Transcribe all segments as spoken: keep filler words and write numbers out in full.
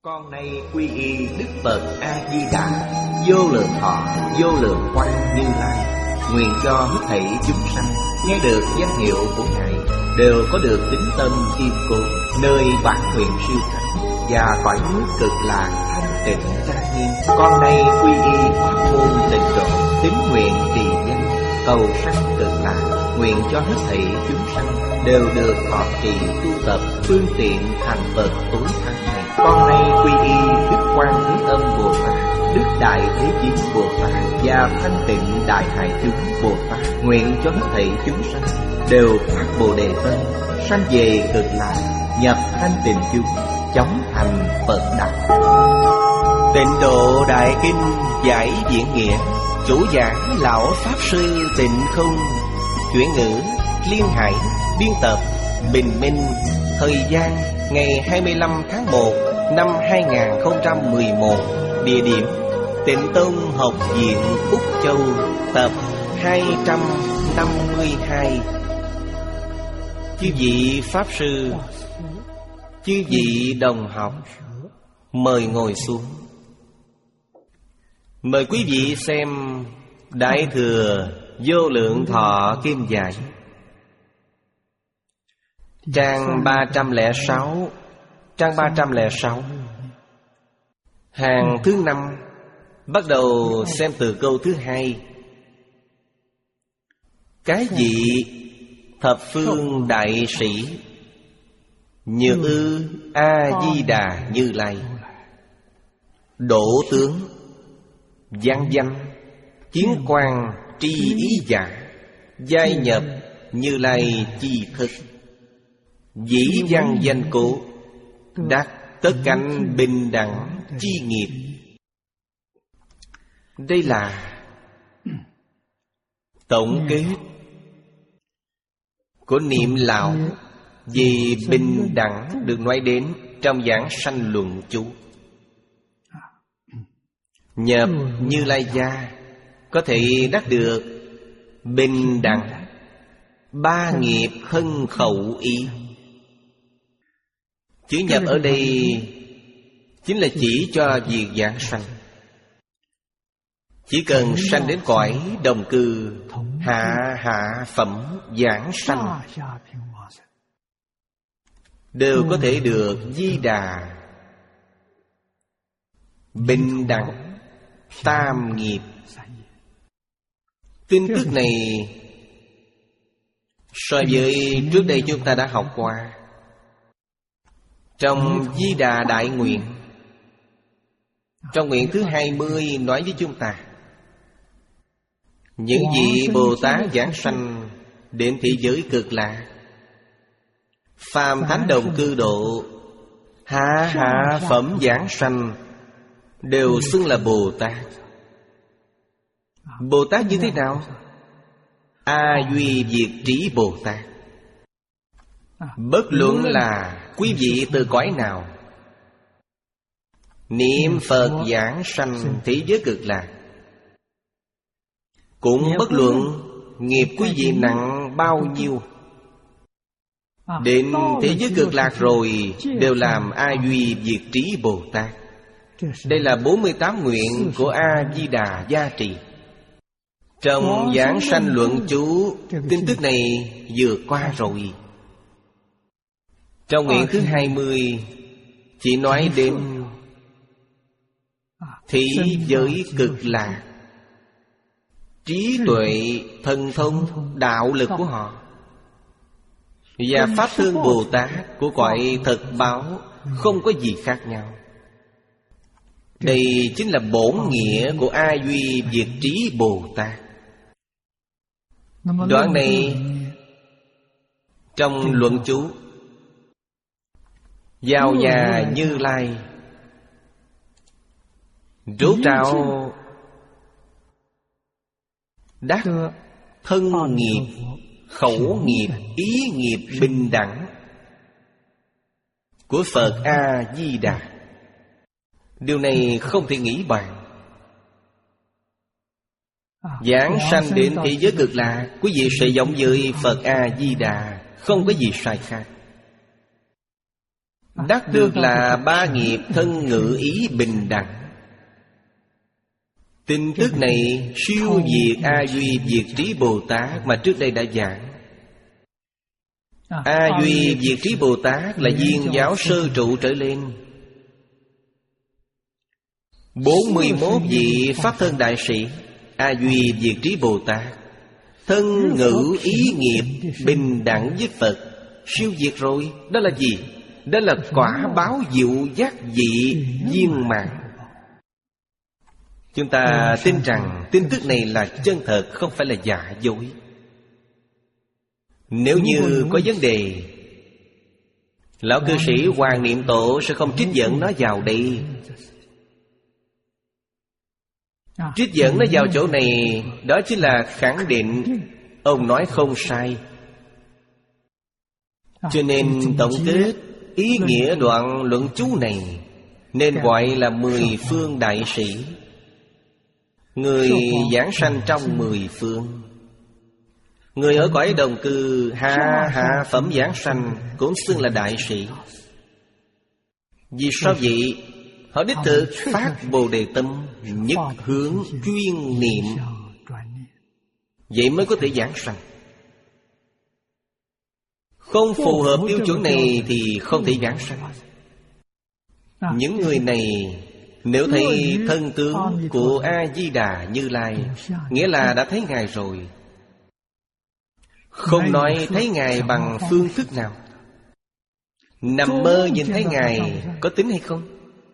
Con nay quy y Đức Phật A Di Đà, vô lượng thọ, vô lượng quang Như Lai. Nguyện cho hết thảy chúng sanh nghe được danh hiệu của Ngài đều có được tín tâm kiên cố, nơi bản nguyện siêu thắng và cõi nước cực lạc thanh tịnh trang nghiêm. Con nay quy y pháp môn tịnh độ, tín nguyện trì danh, cầu sanh cực lạc. Nguyện cho hết thảy chúng sanh đều được thọ trì tu tập phương tiện thành Phật tối thắng này. Con nay quy y Đức Quan Thế Âm Bồ Tát, Đức Đại Thế Chí Bồ Tát và Thanh Tịnh Đại Hải Chúng Bồ Tát. Nguyện cho hết thảy chúng sanh đều phát Bồ Đề tâm, sanh về cực lạc, nhập thanh tịnh chúng, chóng thành Phật đạo. Tịnh Độ Đại Kinh giải diễn nghĩa, chủ giảng lão pháp sư Tịnh Không, chuyển ngữ Liên Hải, biên tập Bình Minh. Thời gian ngày hai mươi lăm tháng một năm hai nghìn không trăm mười một. Địa điểm Tịnh Tông Học viện Úc Châu, tập hai trăm năm mươi hai. Chư vị pháp sư, chư vị đồng học, mời ngồi xuống. Mời quý vị xem Đại Thừa Vô Lượng Thọ Kim Giải, trang ba trăm lẻ sáu. Trang ba trăm lẻ sáu, hàng thứ năm, bắt đầu xem từ câu thứ hai. Cái vị thập phương đại sĩ Nhược Ư A Di Đà Như Lai, độ tướng văn danh kiến quan tri ý giả, giai nhập Như Lai chi thức, dĩ văn danh cố, đắc tất cánh bình đẳng chi nghiệp. Đây là tổng kết của niệm lão về bình đẳng được nói đến trong giảng sanh luận chú. Nhập Như Lai gia có thể đắc được bình đẳng ba nghiệp thân khẩu ý. Chữ nhập ở đây chính là chỉ cho việc giảng sanh. Chỉ cần sanh đến cõi đồng cư hạ hạ phẩm giảng sanh đều có thể được Di Đà bình đẳng tam nghiệp. Tin tức này so với trước đây chúng ta đã học qua trong Di Đà Đại Nguyện. Trong nguyện thứ hai mươi nói với chúng ta, những vị Bồ Tát giảng sanh đến thế giới cực lạc, phàm thánh đồng cư độ, hạ hạ phẩm giảng sanh đều xưng là Bồ Tát. Bồ Tát như thế nào? A Duy Diệt Trí Bồ Tát. Bất luận là quý vị từ cõi nào, niệm Phật giảng sanh thế giới cực lạc, cũng bất luận nghiệp quý vị nặng bao nhiêu, đến thế giới cực lạc rồi đều làm A Duy Diệt Trí Bồ Tát. Đây là bốn mươi tám nguyện của A Di Đà gia trì. Trong giảng sanh luận chú, tin tức này vừa qua rồi. Trong nguyện thứ hai mươi chỉ nói đến thế giới cực lạc, trí tuệ, thần thông, đạo lực của họ và pháp thân Bồ Tát của cõi thật báo không có gì khác nhau. Đây chính là bổn nghĩa của A Duy Diệt Trí Bồ Tát. Đoạn này trong luận chú, vào nhà Như Lai rốt ráo đắc thân nghiệp, khẩu nghiệp, ý nghiệp bình đẳng của Phật A Di Đà. Điều này không thể nghĩ bàn. Giảng sanh đến thế giới cực lạc, quý vị sẽ giống với Phật A Di Đà, không có gì sai khác. Đắc được là ba nghiệp thân ngữ ý bình đẳng. Tin tức này siêu việt A Duy Diệt Trí Bồ Tát mà trước đây đã giảng. A Duy Diệt Trí Bồ Tát là viên giáo sơ trụ trở lên. Bốn mươi mốt vị Pháp thân đại sĩ A Duy Diệt Trí Bồ Tát, thân ngữ ý nghiệp bình đẳng với Phật, siêu việt rồi. Đó là gì? Đó là quả báo diệu giác dị viên mãn. Chúng ta tin rằng tin tức này là chân thật, không phải là giả dối. Nếu như có vấn đề, lão cư sĩ Hoàng Niệm Tổ sẽ không trích dẫn nó vào đây. Trích dẫn nó vào chỗ này, đó chính là khẳng định ông nói không sai. Cho nên tổng kết ý nghĩa đoạn luận chú này nên gọi là mười phương đại sĩ, người giảng sanh trong mười phương. Người ở cõi đồng cư hạ hạ phẩm giảng sanh cũng xưng là đại sĩ. Vì sao vậy? Họ đích thực phát Bồ Đề tâm, nhất hướng chuyên niệm, vậy mới có thể giảng sanh. Không phù hợp tiêu chuẩn này thì không thể giảng sanh. Những người này nếu thấy thân tướng của A-di-đà Như Lai, nghĩa là đã thấy Ngài rồi. Không nói thấy Ngài bằng phương thức nào. Nằm mơ nhìn thấy Ngài có tính hay không?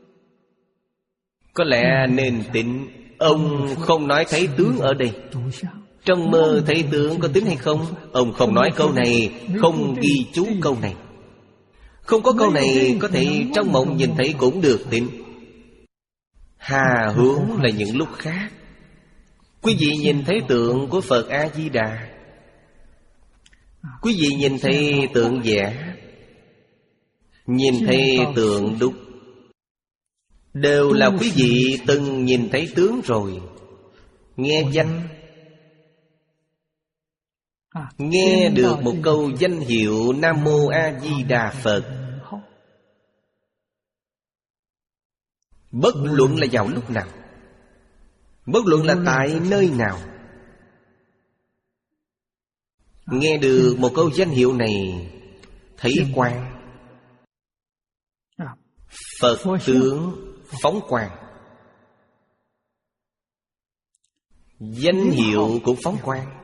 Có lẽ nên tính. Ông không nói thấy tướng ở đây. Trong mơ thấy tướng có tính hay không? Ông không nói câu này, không ghi chú câu này. Không có câu này, có thể trong mộng nhìn thấy cũng được tính. Hà hướng là những lúc khác. Quý vị nhìn thấy tượng của Phật A-di-đà, quý vị nhìn thấy tượng vẽ, nhìn thấy tượng đúc, đều là quý vị từng nhìn thấy tướng rồi. Nghe danh, nghe được một câu danh hiệu Nam Mô A Di Đà Phật, bất luận là vào lúc nào, bất luận là tại nơi nào, nghe được một câu danh hiệu này, thấy quang, Phật tướng phóng quang, danh hiệu cũng phóng quang.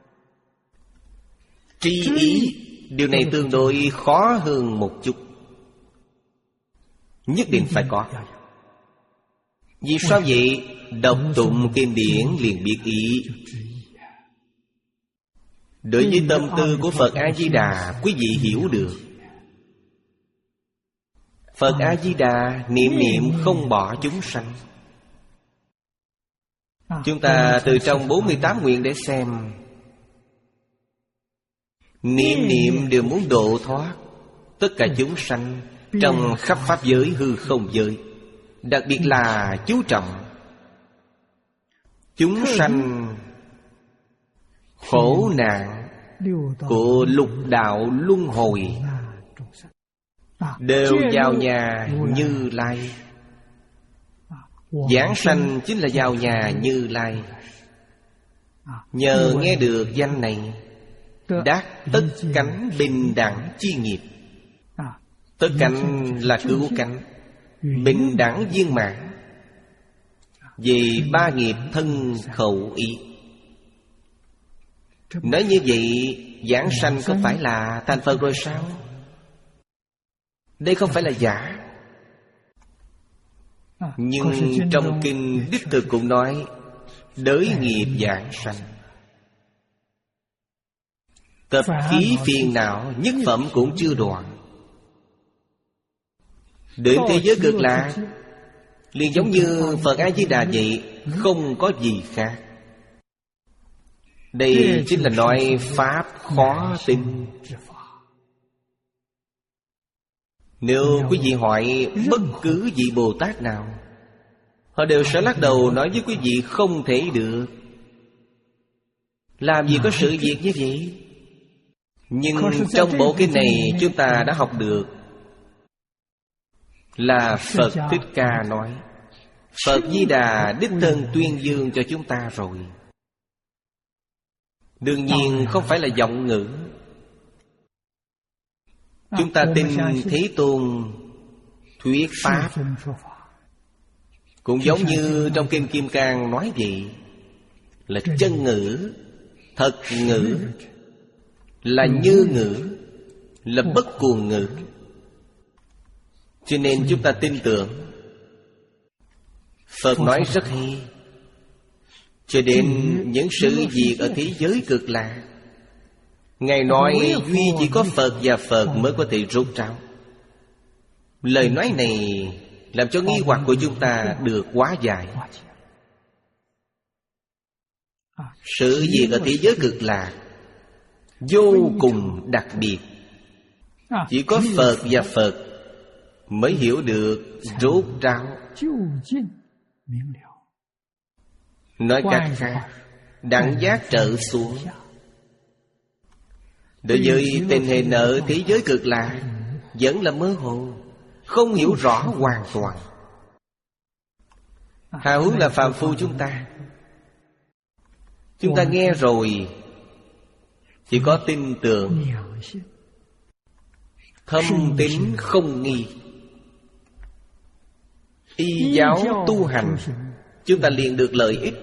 Tri ý, điều này tương đối khó hơn một chút, nhất định phải có. Vì sao vậy? Đọc tụng kinh điển liền biết ý. Đối với tâm tư của Phật A-di-đà, quý vị hiểu được. Phật A-di-đà niệm niệm không bỏ chúng sanh. Chúng ta từ trong bốn mươi tám nguyện để xem, niệm niệm đều muốn độ thoát tất cả chúng sanh trong khắp pháp giới hư không giới. Đặc biệt là chú trọng chúng sanh khổ nạn của lục đạo luân hồi, đều vào nhà Như Lai. Giảng sanh chính là vào nhà Như Lai. Nhờ nghe được danh này, đắc tất cánh bình đẳng chi nghiệp. Tất cánh là cứu cánh, bình đẳng viên mãn vì ba nghiệp thân khẩu ý. Nói như vậy, giảng sanh có phải là thành Phật rồi sao? Đây không phải là giả. Nhưng trong kinh đích thực cũng nói đới nghiệp giảng sanh. Tập khí phiền não nhất phẩm cũng chưa đoạn. Đến thế giới cực lạc liền giống như Phật A-di-đà vậy, không có gì khác. Đây chính là nói pháp khó tin. Nếu quý vị hỏi bất cứ vị Bồ Tát nào, họ đều sẽ lắc đầu nói với quý vị không thể được. Làm gì có sự việc như vậy? Nhưng trong bộ kinh này chúng ta đã học được là Phật Thích Ca nói. Phật Di Đà đích thân tuyên dương cho chúng ta rồi. Đương nhiên không phải là giọng ngữ. Chúng ta tin Thế Tôn thuyết Pháp, cũng giống như trong Kinh Kim Cang nói vậy, là chân ngữ, thật ngữ, là như ngữ, là bất cuồng ngữ. Cho nên chúng ta tin tưởng. Phật nói rất hay. Cho đến những sự việc ở thế giới cực lạc, Ngài nói duy chỉ có Phật và Phật mới có thể rốt ráo. Lời nói này làm cho nghi hoặc của chúng ta được hóa giải. Sự việc ở thế giới cực lạc vô cùng đặc biệt. Chỉ có Phật và Phật mới hiểu được rốt ráo. Nói cách khác, đẳng giác trở xuống. Đối với tình hình ở thế giới cực lạc vẫn là mơ hồ, không hiểu rõ hoàn toàn. Hào hứng là phàm phu chúng ta. Chúng ta nghe rồi chỉ có tin tưởng, thâm tín không nghi. Y giáo tu hành, chúng ta liền được lợi ích.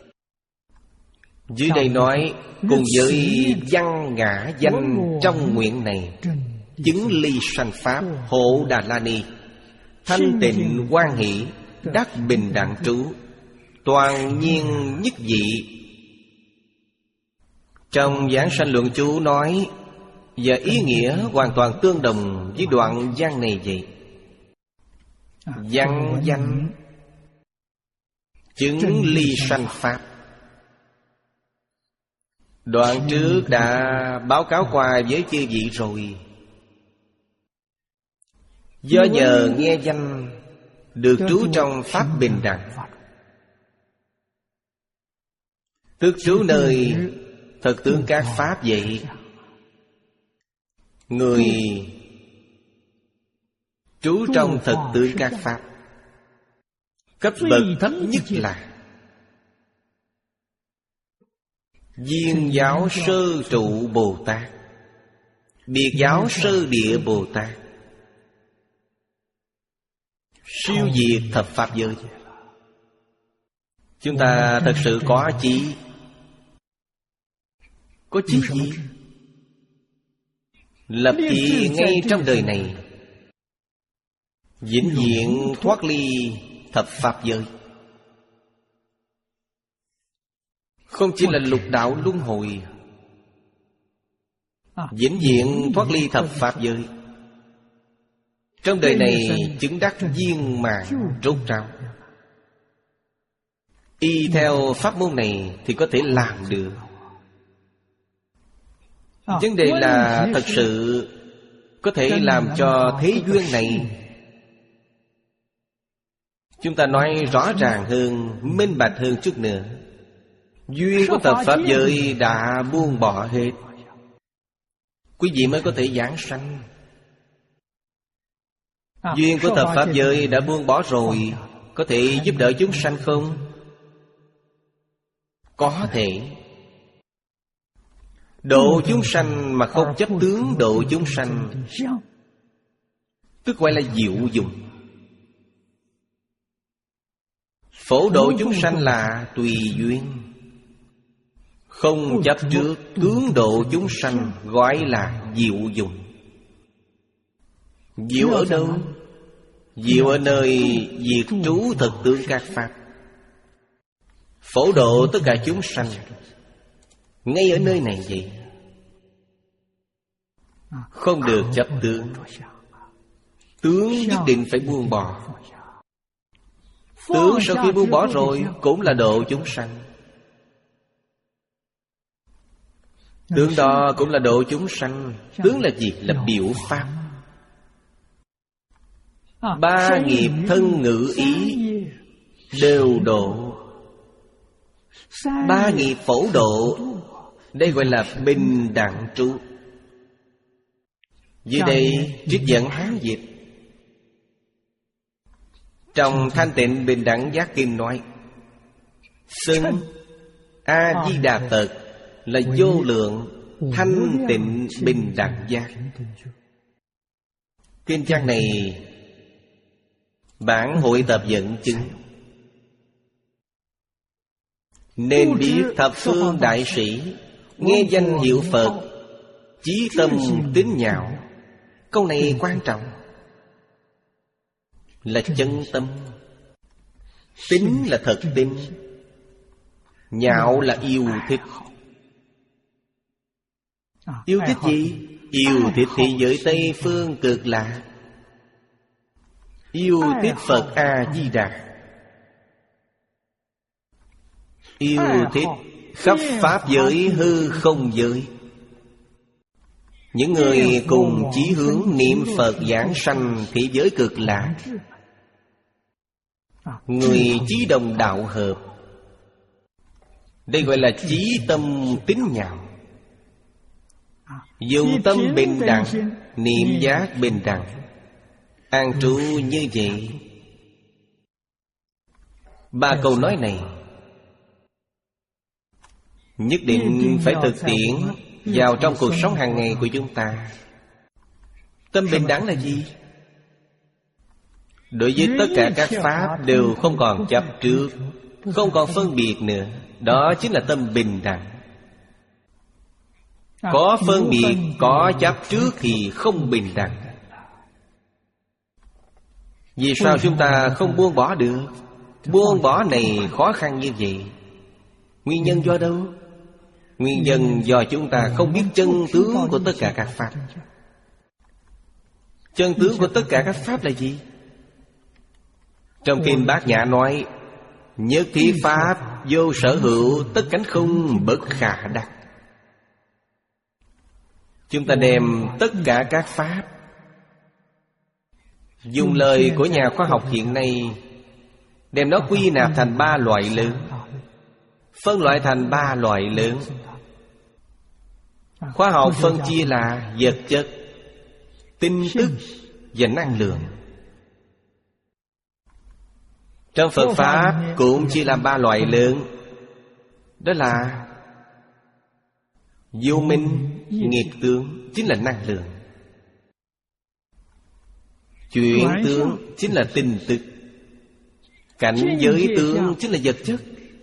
Dưới đây nói, cùng với văn ngã danh trong nguyện này, chứng ly sanh pháp, hộ Đà La Ni, thanh tịnh hoan hỷ, đắc bình đẳng trú, toàn nhiên nhất vị. Trong Giảng Sanh Luận Chú nói, và ý nghĩa hoàn toàn tương đồng với đoạn văn này vậy. Văn danh chứng ly sanh pháp. Đoạn trước đã báo cáo qua với chư vị rồi. Do nhờ nghe danh được trú trong pháp bình đẳng, tức trú nơi thật tướng các pháp vậy. Người trú trong thật tướng các pháp, cấp bậc thấp nhất là Viên giáo sơ trụ Bồ Tát, biệt giáo sơ địa Bồ Tát, siêu diệt thập pháp giới. Chúng ta thật sự có chí. Có chí gì? Lập chí ngay trong đời này, vĩnh viễn thoát ly thập pháp giới. Không chỉ là lục đạo luân hồi, vĩnh viễn thoát ly thập pháp giới. Trong đời này chứng đắc viên mãn rốt ráo. Y theo pháp môn này thì có thể làm được. Vấn đề là thật sự có thể làm cho thế duyên này, chúng ta nói rõ ràng hơn, minh bạch hơn chút nữa. Duyên của thập pháp giới đã buông bỏ hết, quý vị mới có thể giảng sanh. Duyên của thập pháp giới đã buông bỏ rồi, có thể giúp đỡ chúng sanh không? Có thể. Độ chúng sanh mà không chấp tướng độ chúng sanh, tức gọi là diệu dụng. Phổ độ chúng sanh là tùy duyên, không chấp trước tướng độ chúng sanh gọi là diệu dụng. Diệu ở đâu? Diệu ở nơi diệt trú thực tướng các pháp. Phổ độ tất cả chúng sanh ngay ở nơi này vậy. Không được chấp tướng. Tướng nhất định phải buông bỏ. Tướng sau khi buông bỏ rồi cũng là độ chúng sanh. Tướng đó cũng là độ chúng sanh. Tướng là gì? Là biểu pháp. Ba nghiệp thân ngữ ý đều độ. Ba nghiệp phổ độ, đây gọi là bình đẳng trú. Dưới đây trích dẫn Hán dịch. Trong Thanh Tịnh Bình Đẳng Giác Kinh nói, xưng A-di-đà Phật là vô lượng thanh tịnh bình đẳng giác. Kinh trang này bản hội tập dẫn chứng. Nên biết thập phương đại sĩ nghe danh hiệu Phật, chí tâm tín nhạo. Câu này quan trọng. Là chân tâm. Tín là thật tin, nhạo là yêu thích. Yêu thích gì? Yêu thích thế giới Tây Phương Cực Lạc, yêu thích Phật A-di-đà, yêu thích khắp pháp giới hư không giới. Những người cùng chí hướng niệm Phật giảng sanh thế giới Cực Lạc, người chí đồng đạo hợp. Đây gọi là chí tâm tín nhạo. Dùng tâm bình đẳng, niệm giác bình đẳng, an trú như vậy. Ba câu nói này nhất định phải thực tiễn vào trong cuộc sống hàng ngày của chúng ta. Tâm bình đẳng là gì? Đối với tất cả các pháp đều không còn chấp trước, không còn phân biệt nữa. Đó chính là tâm bình đẳng. Có phân biệt, có chấp trước thì không bình đẳng. Vì sao chúng ta không buông bỏ được? Buông bỏ này khó khăn như vậy. Nguyên nhân do đâu? Nguyên nhân do chúng ta không biết chân tướng của tất cả các pháp. Chân tướng của tất cả các pháp là gì? Trong Kinh Bát Nhã nói, nhất thiết pháp vô sở hữu, tất cánh không bất khả đắc. Chúng ta đem tất cả các pháp, dùng lời của nhà khoa học hiện nay, đem nó quy nạp thành ba loại lớn, phân loại thành ba loại lớn. Khoa học phân chia là vật chất, tin tức và năng lượng. Trong Phật Pháp cũng chia làm ba loại lớn. Đó là vô minh, nghiệp tướng chính là năng lượng, chuyển tướng chính là tin tức, cảnh giới tướng chính là vật chất.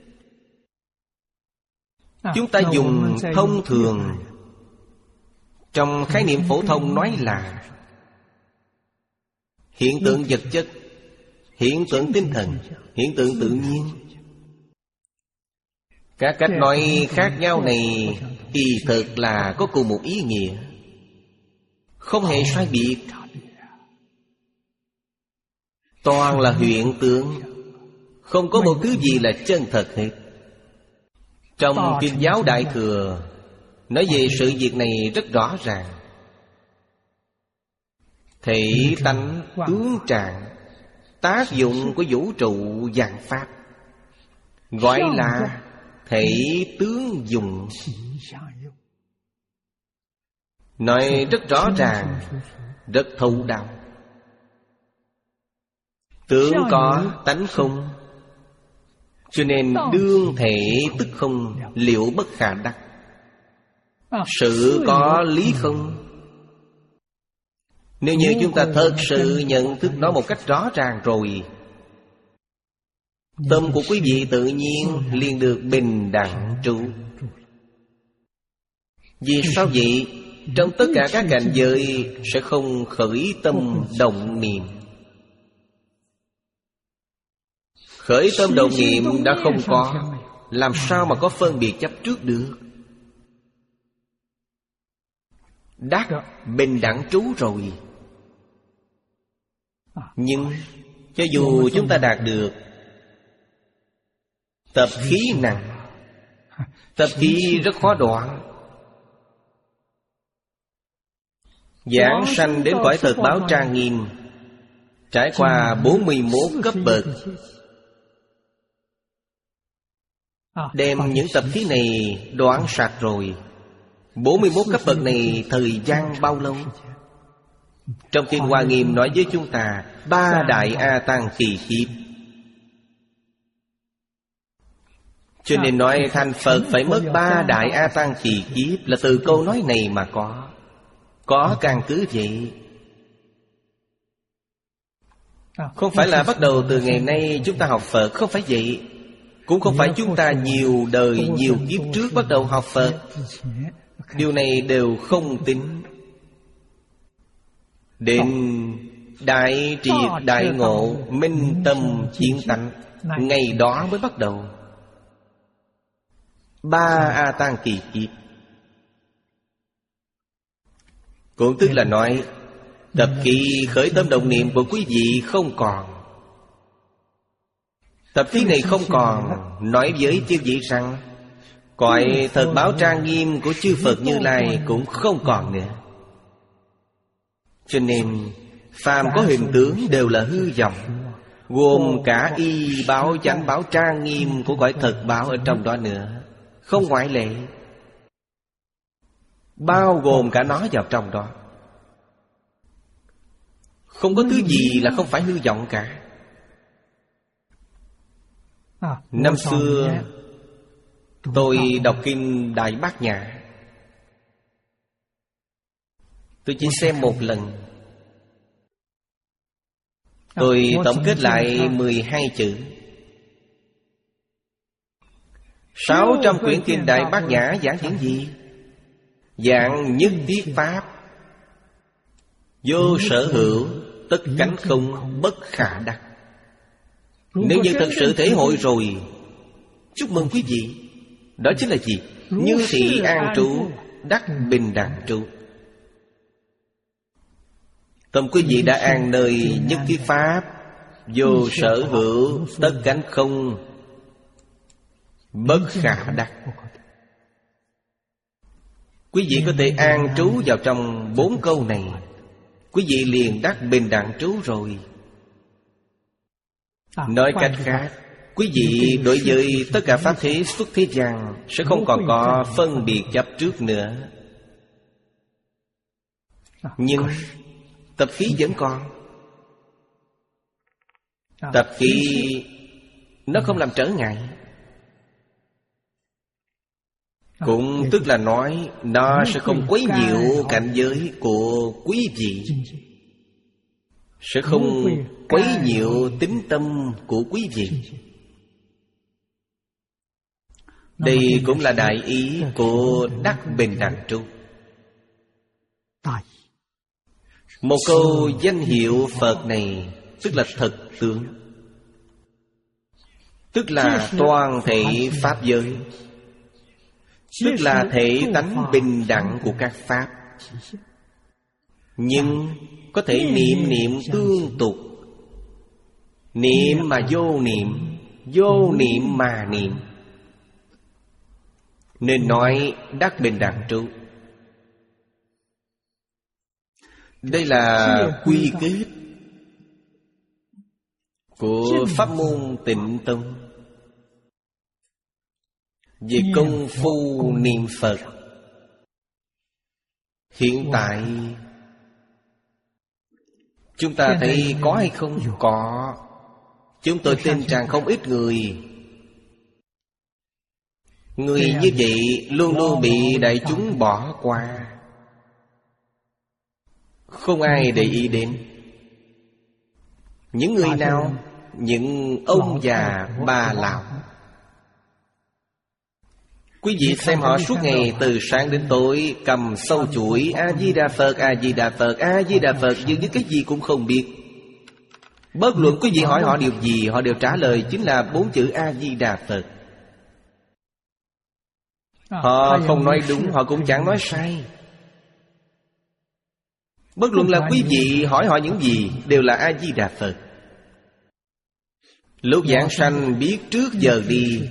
Chúng ta dùng thông thường, trong khái niệm phổ thông nói là hiện tượng vật chất, hiện tượng tinh thần, hiện tượng tự nhiên. Các cách nói khác nhau này kỳ thực là có cùng một ý nghĩa, không hề sai biệt. Toàn là hiện tượng, không có một thứ gì là chân thật hết. Trong Kinh giáo Đại Thừa nói về sự việc này rất rõ ràng. Thể tánh tướng trạng, tác dụng của vũ trụ vạn pháp, gọi là thể tướng dụng. Nói rất rõ ràng, rất thấu đáo. Tướng có tánh không, cho nên đương thể tức không, liệu bất khả đắc. Sự có lý không. Nếu như chúng ta thật sự nhận thức nó một cách rõ ràng rồi, tâm của quý vị tự nhiên liền được bình đẳng trụ. Vì sao vậy? Trong tất cả các cảnh giới sẽ không khởi tâm động niệm. Khởi tâm động niệm đã không có, làm sao mà có phân biệt chấp trước được? Đắc bình đẳng trú rồi. Nhưng cho dù chúng ta đạt được tập khí nặng, tập khí rất khó đoạn, giảng sanh đến cõi thật báo trang nghiêm, trải qua bốn mươi mốt cấp bậc, đem những tập khí này đoạn sạch rồi. Bốn mươi mốt cấp bậc này thời gian bao lâu? Trong Kinh Hoa Nghiêm nói với chúng ta ba đại A Tăng kỳ kiếp. Cho nên nói thành Phật phải mất ba đại A Tăng kỳ kiếp là từ câu nói này mà có. Có căn cứ vậy. Không phải là bắt đầu từ ngày nay chúng ta học Phật. Không phải vậy. Cũng không phải chúng ta nhiều đời, nhiều kiếp trước bắt đầu học Phật. Điều này đều không tính. Đến đại triệt đại ngộ, minh tâm chiến tánh, ngày đó mới bắt đầu. Ba A Tăng kỳ kiếp. Cũng tức là nói tập khí khởi tâm động niệm của quý vị không còn. Tập khí này không còn, nói với chư vị rằng cõi thật báo trang nghiêm của chư Phật Như Lai cũng không còn nữa. Cho nên phàm có hình tướng đều là hư vọng, gồm cả y báo chánh báo trang nghiêm của cõi thật báo ở trong đó nữa, không ngoại lệ. Bao gồm cả nó vào trong đó. Không có thứ gì là không phải hư vọng cả. Năm xưa tôi đọc kinh Đại Bát Nhã, tôi chỉ xem một lần. Tôi tổng kết lại mười hai chữ. Sáu trăm quyển kinh Đại Bát Nhã giảng những gì? Giảng nhất thiết pháp, vô sở hữu, tất cánh không, bất khả đắc. Nếu như thật sự thể hội rồi, chúc mừng quý vị. Đó chính là gì? Như thị an trụ, đắc bình đẳng trụ. Tâm quý vị đã an nơi nhất thiết pháp, vô sở hữu, tất cánh không, bất khả đắc. Quý vị có thể an trú vào trong bốn câu này, quý vị liền đắc bình đẳng trú rồi. Nói cách khác, quý vị đối với tất cả pháp thế xuất thế gian sẽ không còn có phân biệt chấp trước nữa. Nhưng tập khí vẫn còn. Tập khí nó không làm trở ngại. Cũng tức là nói nó sẽ không quấy nhiễu cảnh giới của quý vị, sẽ không quấy nhiễu tính tâm của quý vị. Đây cũng là đại ý của đắc bình đẳng trụ. Một câu danh hiệu Phật này tức là thật tướng, tức là toàn thể pháp giới, tức là thể tánh bình đẳng của các pháp. Nhưng có thể niệm niệm tương tục, niệm mà vô niệm, vô niệm mà niệm, nên nói đắc bình đẳng trụ. Đây là quy kết của pháp môn Tịnh Tông về công phu niệm Phật. Hiện tại chúng ta thấy có hay không? Có. Chúng tôi tin rằng không ít người Người như vậy luôn luôn bị đại chúng bỏ qua, không ai để ý đến. Những người nào? Những ông già bà lão. Quý vị xem họ suốt ngày từ sáng đến tối cầm sâu chuỗi A-di-đà Phật, A-di-đà Phật, A-di-đà Phật, dường như cái gì cũng không biết. Bất luận quý vị hỏi họ điều gì, họ đều trả lời chính là bốn chữ A-di-đà Phật. Họ không nói đúng, họ cũng chẳng nói sai. Bất luận là quý vị hỏi họ những gì, đều là A-di-đà Phật. Lúc giảng sanh biết trước giờ đi,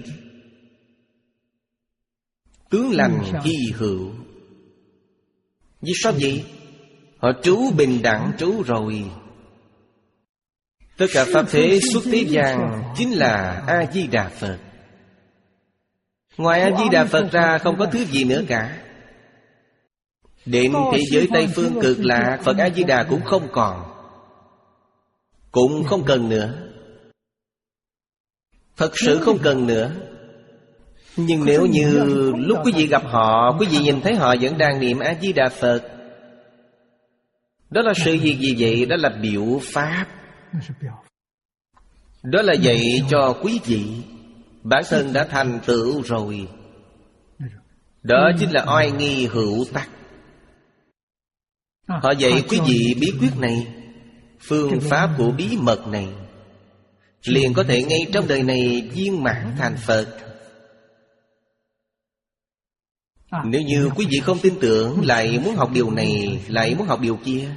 tướng lành hy hữu. Vì sao vậy? Họ trú bình đẳng trú rồi. Tất cả pháp thế xuất thế gian chính là A-di-đà Phật. Ngoài A-di-đà Phật ra không có thứ gì nữa cả. Đến thế giới Tây Phương Cực Lạc, Phật A-di-đà cũng không còn, cũng không cần nữa. Thật sự không cần nữa. Nhưng nếu như lúc quý vị gặp họ, quý vị nhìn thấy họ vẫn đang niệm A-di-đà Phật, đó là sự việc gì vậy? Đó là biểu pháp. Đó là dạy cho quý vị bản thân đã thành tựu rồi. Đó chính là oai nghi hữu tắc. Họ dạy quý vị bí quyết này, phương pháp của bí mật này, liền có thể ngay trong đời này viên mãn thành Phật. Nếu như quý vị không tin tưởng, lại muốn học điều này, lại muốn học điều kia,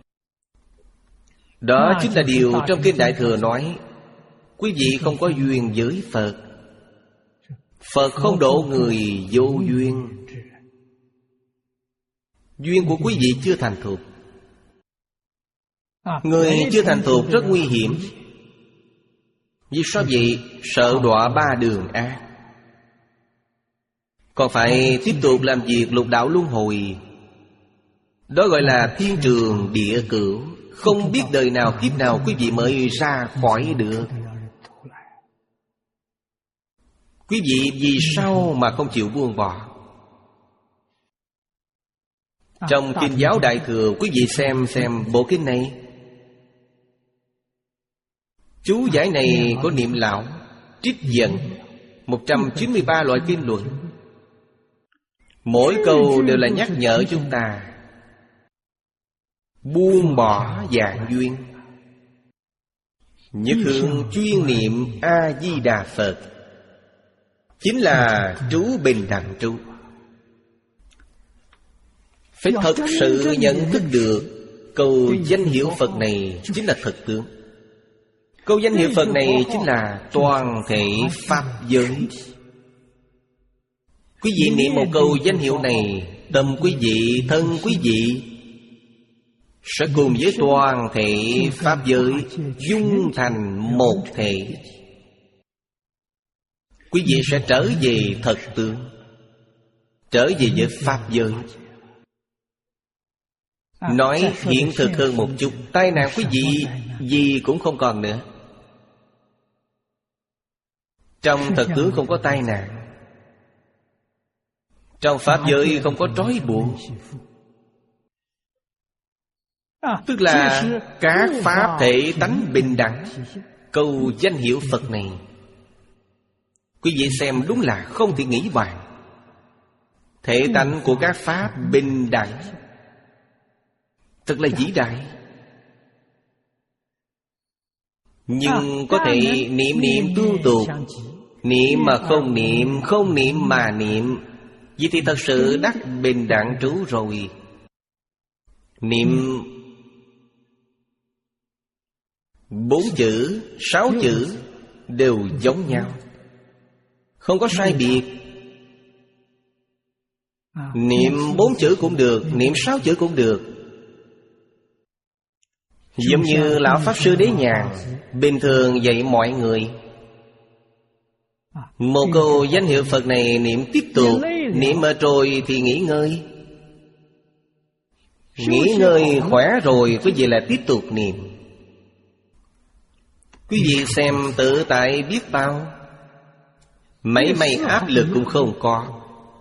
đó chính là điều trong Kinh Đại Thừa nói, quý vị không có duyên với Phật. Phật không độ người vô duyên. Duyên của quý vị chưa thành thục. Người chưa thành thục rất nguy hiểm. Vì sao vậy? Sợ đọa ba đường ác, còn phải tiếp tục làm việc lục đạo luân hồi. Đó gọi là thiên trường địa cửu. Không biết đời nào kiếp nào quý vị mới ra khỏi được. Quý vị vì sao mà không chịu buông bỏ? Trong Kinh Giáo Đại Thừa, quý vị xem xem bộ kinh này. Chú giải này có Niệm Lão trích dẫn một trăm chín mươi ba loại kinh luận. Mỗi câu đều là nhắc nhở chúng ta buông bỏ vạn duyên, nhất hướng chuyên niệm A-di-đà Phật, chính là trú bình đẳng trú. Phải thật sự nhận thức được câu danh hiệu Phật này chính là thật tướng. Câu danh hiệu Phật này chính là toàn thể Pháp giới. Quý vị niệm một câu danh hiệu này, tâm quý vị, thân quý vị sẽ cùng với toàn thể Pháp giới dung thành một thể. Quý vị sẽ trở về thật tướng, trở về với Pháp giới. Nói hiện thực hơn một chút, tai nạn quý vị gì cũng không còn nữa. Trong thật tướng không có tai nạn, trong Pháp giới không có trói buộc. Tức là các Pháp thể tánh bình đẳng. Câu danh hiệu Phật này, quý vị xem đúng là không thể nghĩ bàn. Thể tánh của các Pháp bình đẳng, thật là vĩ đại. Nhưng có thể niệm niệm tương tục, niệm mà không niệm, không niệm mà niệm, vậy thì thật sự đắc bình đẳng trú rồi. Niệm bốn chữ, sáu chữ đều giống nhau, không có sai biệt. Niệm bốn chữ cũng được, niệm sáu chữ cũng được. Giống như Lão Pháp Sư Đế Nhàn bình thường dạy mọi người, một câu danh hiệu Phật này niệm tiếp tục, niệm mệt rồi thì nghỉ ngơi. Nghỉ ngơi khỏe rồi quý vị lại tiếp tục niệm. Quý vị xem tự tại biết bao, mấy may áp lực cũng không có.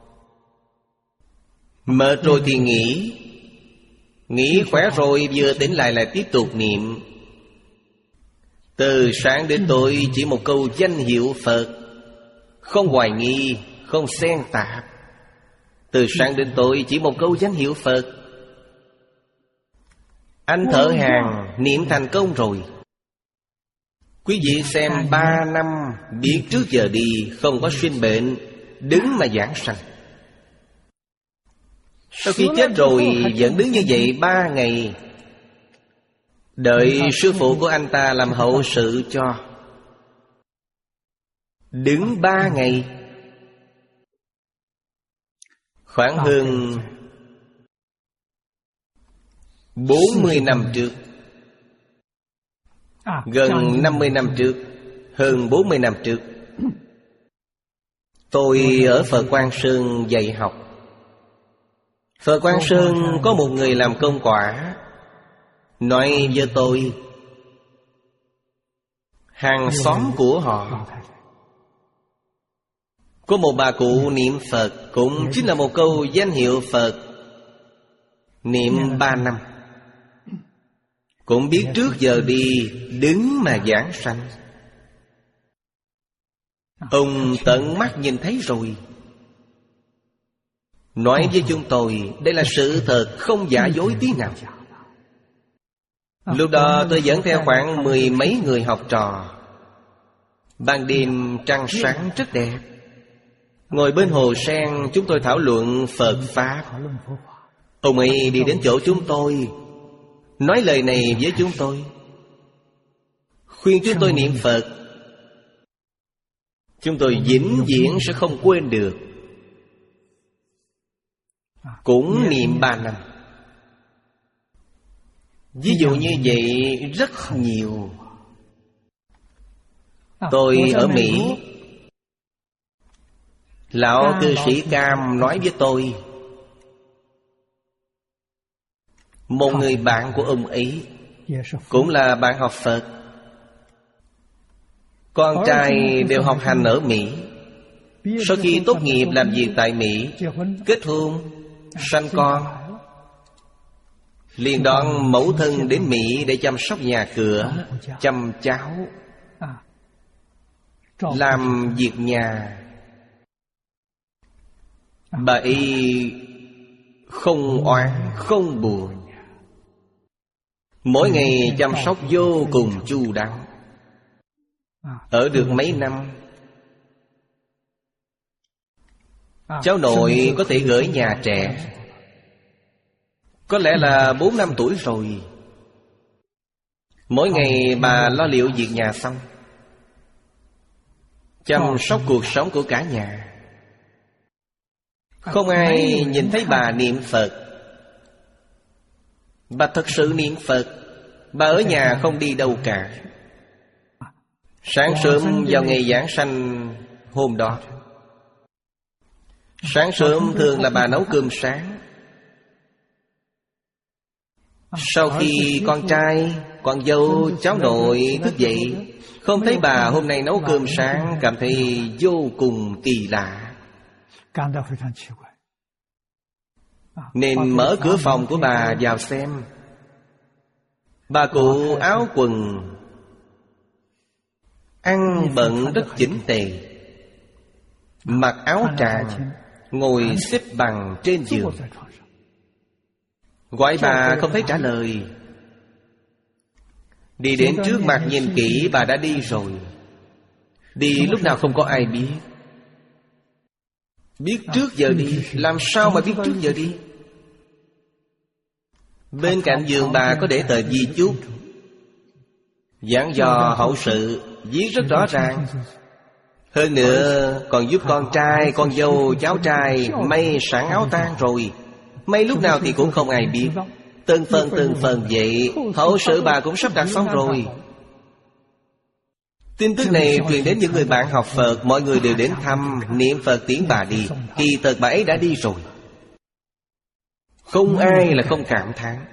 Mệt rồi thì nghỉ, nghỉ khỏe rồi vừa tỉnh lại lại tiếp tục niệm. Từ sáng đến tối chỉ một câu danh hiệu Phật, không hoài nghi, không xen tạp. Từ sáng đến tối chỉ một câu danh hiệu Phật. Anh thợ hàng niệm thành công rồi. Quý vị xem ba năm biết trước giờ đi, không có sinh bệnh, đứng mà giảng sanh. Sau khi chết rồi vẫn đứng như vậy ba ngày, đợi sư phụ của anh ta làm hậu sự cho. Đứng ba ngày, khoảng hơn bốn mươi năm trước, gần năm mươi năm trước, hơn bốn mươi năm trước, tôi ở Phật Quang Sơn dạy học. Phật Quang Sơn có một người làm công quả, nói với tôi, hàng xóm của họ có một bà cụ niệm Phật, cũng chính là một câu danh hiệu Phật, niệm ba năm, cũng biết trước giờ đi đứng mà giảng sanh. Ông tận mắt nhìn thấy rồi, nói với chúng tôi đây là sự thật, không giả dối tí nào. Lúc đó tôi dẫn theo khoảng mười mấy người học trò. Ban đêm trăng sáng rất đẹp, ngồi bên hồ sen chúng tôi thảo luận Phật Pháp. Ông ấy đi đến chỗ chúng tôi, nói lời này với chúng tôi, khuyên chúng tôi niệm Phật. Chúng tôi vĩnh viễn sẽ không quên được. Cũng niệm ba năm. Ví dụ như vậy rất nhiều. Tôi ở Mỹ, lão cư sĩ Cam nói với tôi, một người bạn của ông ấy cũng là bạn học Phật, con trai đều học hành ở Mỹ. Sau khi tốt nghiệp làm việc tại Mỹ, kết hôn, sanh con, liền đón mẫu thân đến Mỹ để chăm sóc nhà cửa, chăm cháu, làm việc nhà. Bà ấy không oán, không buồn, mỗi ngày chăm sóc vô cùng chu đáo. Ở được mấy năm, cháu nội có thể gửi nhà trẻ, có lẽ là bốn năm tuổi rồi. Mỗi ngày bà lo liệu việc nhà xong, chăm sóc cuộc sống của cả nhà. Không ai nhìn thấy bà niệm Phật. Bà thật sự niệm Phật. Bà ở nhà không đi đâu cả. Sáng sớm vào ngày giảng sanh hôm đó, sáng sớm thường là bà nấu cơm sáng. Sau khi con trai, con dâu, cháu nội thức dậy, không thấy bà hôm nay nấu cơm sáng, cảm thấy vô cùng kỳ lạ, nên mở cửa phòng của bà vào xem. Bà cụ áo quần, ăn bận rất chỉnh tề, mặc áo tràng, ngồi xếp bằng trên giường. Gọi bà không thấy trả lời. Đi đến trước mặt nhìn kỹ, bà đã đi rồi. Đi lúc nào không có ai biết. Biết trước giờ đi, làm sao mà biết trước giờ đi? Bên cạnh giường bà có để tờ di chúc, dặn dò hậu sự, viết rất rõ ràng. Hơn nữa còn giúp con trai, con dâu, cháu trai may sẵn áo tang rồi. May lúc nào thì cũng không ai biết. Từng phần từng phần vậy, hậu sự bà cũng sắp đặt xong rồi. Tin tức này truyền đến những người bạn học Phật, mọi người đều đến thăm, niệm Phật tiễn bà đi. Kỳ thực bà ấy đã đi rồi. Không ai là không cảm thán.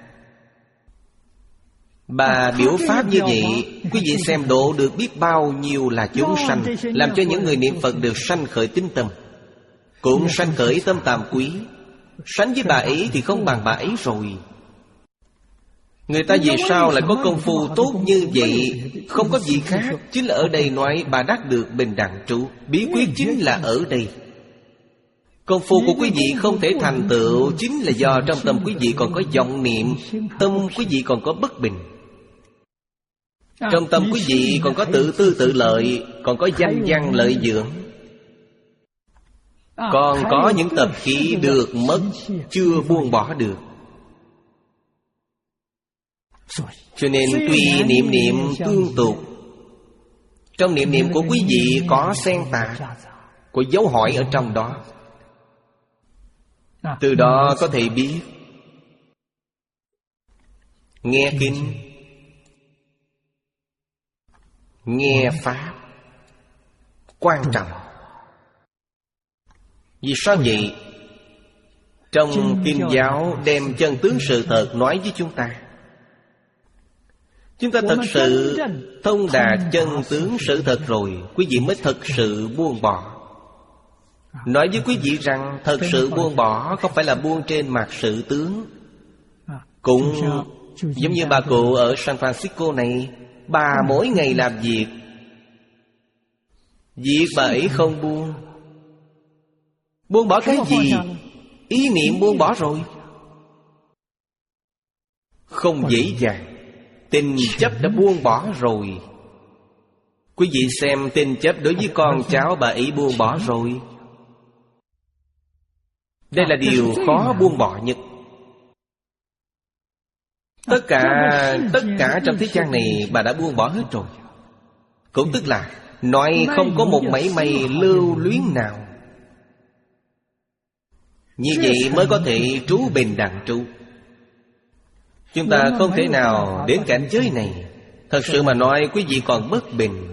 Bà biểu pháp như vậy, quý vị xem độ được biết bao nhiêu là chúng sanh, làm cho những người niệm Phật được sanh khởi tín tâm, cũng sanh khởi tâm tàm quý. Sánh với bà ấy thì không bằng bà ấy rồi. Người ta vì sao lại có công phu tốt như vậy? Không có gì khác, chính là ở đây nói bà đắc được bình đẳng trụ. Bí quyết chính là ở đây. Công phu của quý vị không thể thành tựu, chính là do trong tâm quý vị còn có vọng niệm, tâm quý vị còn có bất bình. Trong tâm quý vị còn có tự tư tự lợi, còn có danh văn lợi dưỡng, còn có những tập khí được mất, chưa buông bỏ được. Cho nên tuy niệm niệm tương tục, trong niệm niệm của quý vị có xen tạp, có dấu hỏi ở trong đó. Từ đó có thể biết. Nghe kinh, nghe pháp quan trọng. Vì sao vậy? Trong kinh giáo đem chân tướng sự thật nói với chúng ta. Chúng ta thật sự thông đạt chân tướng sự thật rồi, quý vị mới thật sự buông bỏ. Nói với quý vị rằng thật sự buông bỏ không phải là buông trên mặt sự tướng. Cũng giống như bà cụ ở San Francisco này, bà mỗi ngày làm việc, việc bà ấy không buông. Buông bỏ cái gì? Ý niệm buông bỏ rồi. Không dễ dàng. Tình chấp đã buông bỏ rồi. Quý vị xem tình chấp đối với con cháu bà ấy buông bỏ rồi. Đây là điều khó buông bỏ nhất. Tất cả Tất cả trong thế gian này bà đã buông bỏ hết rồi. Cũng tức là nói không có một mảy may lưu luyến nào. Như vậy mới có thể trú bình đẳng trú. Chúng ta không thể nào đến cảnh giới này. Thật sự mà nói, quý vị còn bất bình.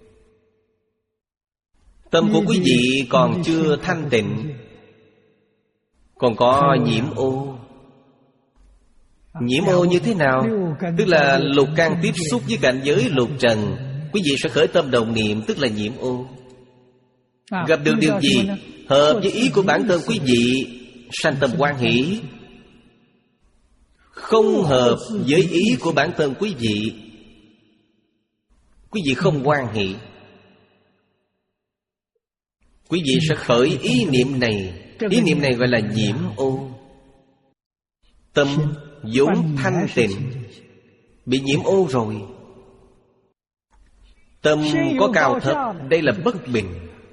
Tâm của quý vị còn chưa thanh tịnh, còn có nhiễm ô. Nhiễm ô như thế nào? Tức là lục căn tiếp xúc với cảnh giới lục trần, quý vị sẽ khởi tâm đồng niệm, tức là nhiễm ô. Gặp được điều gì hợp với ý của bản thân quý vị, sanh tâm hoan hỷ. Không hợp với ý của bản thân quý vị, quý vị không hoan hỷ. Quý vị sẽ khởi ý niệm này. Ý niệm này gọi là nhiễm ô. Tâm vốn thanh tịnh bị nhiễm ô rồi. Tâm có cao thấp, đây là bất bình.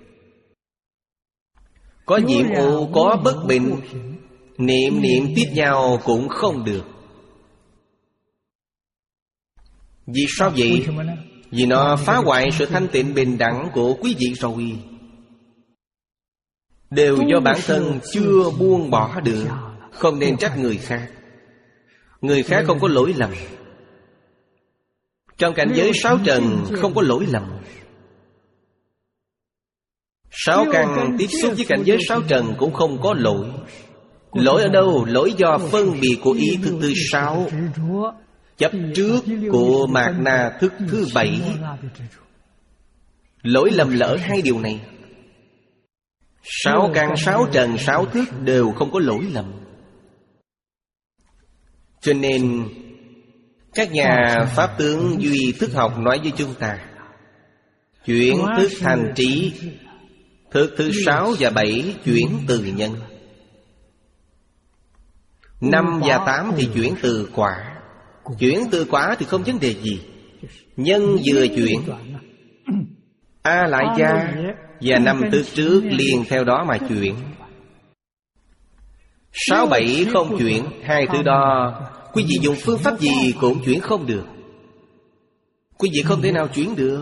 Có nhiễm ô, có bất bình, niệm niệm tiếp nhau cũng không được. Vì sao vậy? Vì nó phá hoại sự thanh tịnh bình đẳng của quý vị rồi. Đều do bản thân chưa buông bỏ được. Không nên trách người khác. Người khác không có lỗi lầm. Trong cảnh giới sáu trần không có lỗi lầm. Sáu căn tiếp xúc với cảnh giới sáu trần cũng không có lỗi. Lỗi ở đâu? Lỗi do phân biệt của ý thức thứ sáu, chấp trước của mạt na thức thứ bảy. Lỗi lầm lỡ hai điều này. Sáu căn, sáu trần, sáu thức đều không có lỗi lầm. Cho nên các nhà pháp tướng duy thức học nói với chúng ta, chuyển thức thành trí. Thức thứ sáu và bảy chuyển từ nhân. Năm và tám thì chuyển từ quả. Chuyển từ quả thì không vấn đề gì. Nhân vừa chuyển, A lại gia và năm thức trước liền theo đó mà chuyển. Sáu bảy không chuyển. Hai thứ đó quý vị dùng phương pháp gì cũng chuyển không được. Quý vị không thể nào chuyển được.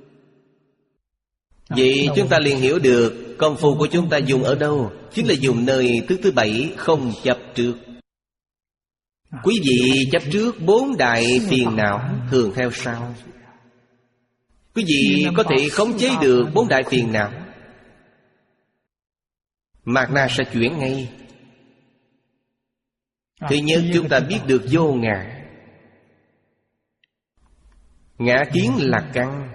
Vậy chúng ta liền hiểu được công phu của chúng ta dùng ở đâu. Chính là dùng nơi thức thứ bảy không chấp trước. Quý vị chấp trước bốn đại phiền não thường theo sau. Quý vị có thể khống chế được bốn đại phiền não, mạt na sẽ chuyển ngay. Thứ nhất, chúng ta biết được vô ngã. Ngã kiến là căn.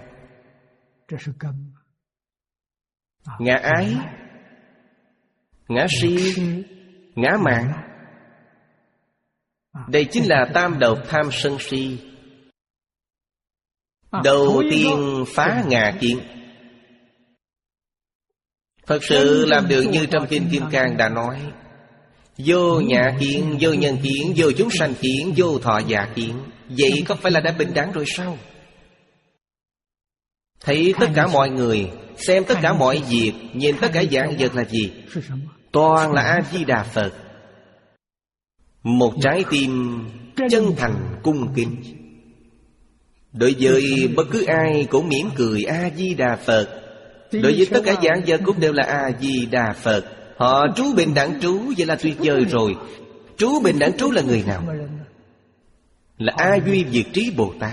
Ngã ái, ngã si, ngã mạn. Đây chính là tam độc tham sân si. Đầu tiên phá ngã kiến. Thật sự làm được như trong Kinh Kim Cang đã nói, vô ngã kiến, vô nhân kiến, vô chúng sanh kiến, vô thọ giả kiến. Vậy có phải là đã bình đẳng rồi sao? Thấy tất cả mọi người, xem tất cả mọi việc, nhìn tất cả dạng vật là gì? Toàn là A-di-đà Phật. Một trái tim chân thành cung kính. Đối với bất cứ ai cũng mỉm cười A-di-đà Phật. Đối với tất cả dạng vật cũng đều là A-di-đà Phật. Họ trú bình đẳng trú, vậy là tuyệt vời rồi. Trú bình đẳng trú là người nào? Là A Duy Diệt Trí Bồ Tát.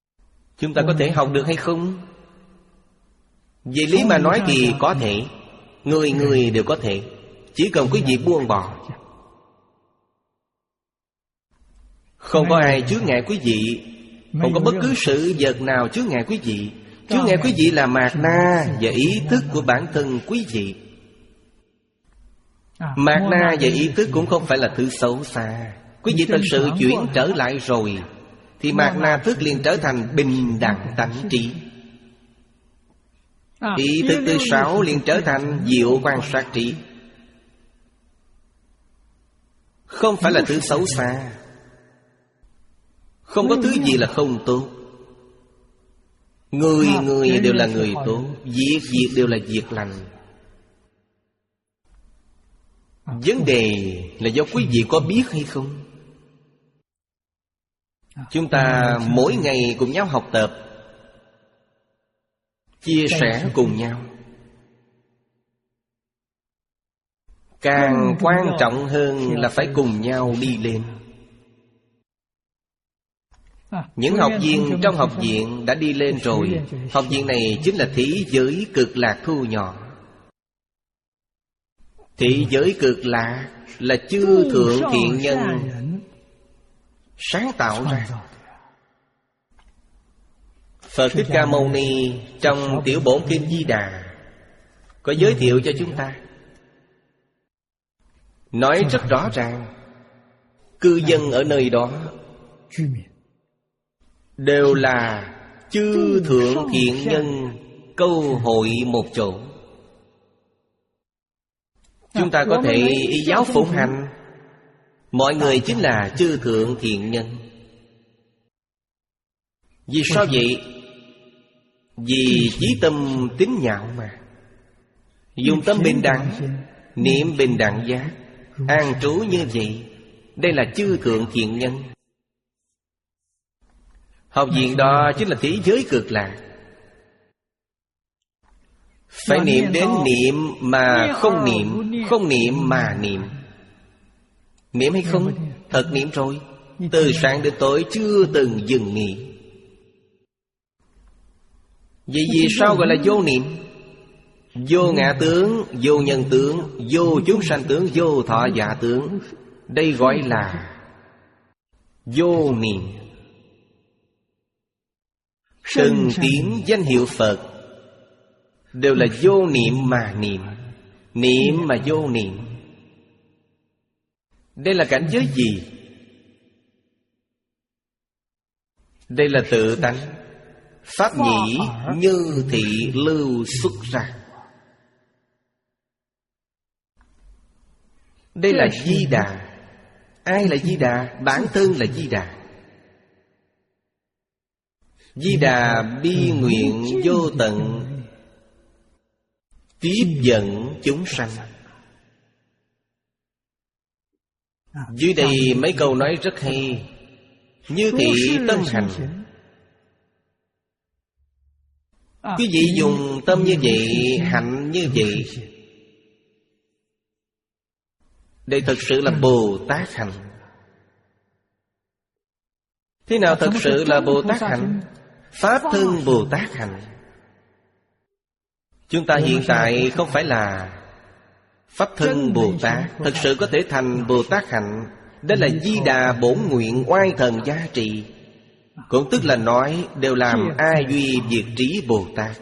Chúng ta có thể học được hay không? Về lý mà nói thì có thể. Người người đều có thể. Chỉ cần quý vị buông bỏ. Không có ai chướng ngại quý vị. Không có bất cứ sự vật nào chướng ngại quý vị. Chướng ngại quý vị là mạt na và ý thức của bản thân quý vị. Mạt na và ý thức cũng không phải là thứ xấu xa. Quý vị thật sự chuyển trở lại rồi thì mạt na thức liền trở thành bình đẳng tánh trí. Ý thức thứ sáu liền trở thành diệu quan sát trí. Không phải là thứ xấu xa. Không có thứ gì là không tốt. Người người đều là người tốt. Việc việc đều là việc lành. Vấn đề là do quý vị có biết hay không. Chúng ta mỗi ngày cùng nhau học tập, chia sẻ cùng nhau. Càng quan trọng hơn là phải cùng nhau đi lên. Những học viên trong học viện đã đi lên rồi. Học viện này chính là thế giới cực lạc thu nhỏ. Thế giới cực lạc là chư thượng thiện nhân sáng tạo ra. Phật Thích Ca Mâu Ni trong Tiểu Bổn Kinh Di Đà có giới thiệu cho chúng ta, nói rất rõ ràng, cư dân ở nơi đó đều là chư thượng thiện nhân câu hội một chỗ. Chúng ta có thể y giáo phụng hành. Mọi người chính là chư thượng thiện nhân. Vì sao vậy? Vì chí tâm tín nhạo mà. Dùng tâm bình đẳng, niệm bình đẳng giác, an trú như vậy. Đây là chư thượng thiện nhân. Học viện đó chính là thế giới cực lạc. Phải niệm đến niệm mà không niệm, không niệm mà niệm. Niệm hay không? Thật niệm rồi. Từ sáng đến tối chưa từng dừng nghỉ. Vậy vì sao gọi là vô niệm? Vô ngã tướng, vô nhân tướng, vô chúng sanh tướng, vô thọ giả tướng. Đây gọi là vô niệm. Từng tiếng danh hiệu Phật đều là vô niệm mà niệm. Niệm mà vô niệm. Đây là cảnh giới gì? Đây là tự tánh. Pháp nhĩ như thị lưu xuất ra. Đây là Di Đà. Ai là Di Đà? Bản thân là Di Đà. Di Đà bi nguyện vô tận, tiếp dẫn chúng sanh. Dưới đây mấy câu nói rất hay. Như thị tâm hành. Quý vị dùng tâm như vậy, hạnh như vậy. Đây thật sự là Bồ Tát hành. Thế nào thật sự là Bồ Tát hành? Pháp thân Bồ Tát hành. Chúng ta hiện tại không phải là Pháp thân Bồ Tát, thật sự có thể thành Bồ Tát hạnh. Đó là Di Đà bổn nguyện oai thần gia trị. Cũng tức là nói đều làm A Duy Diệt Trí Bồ Tát.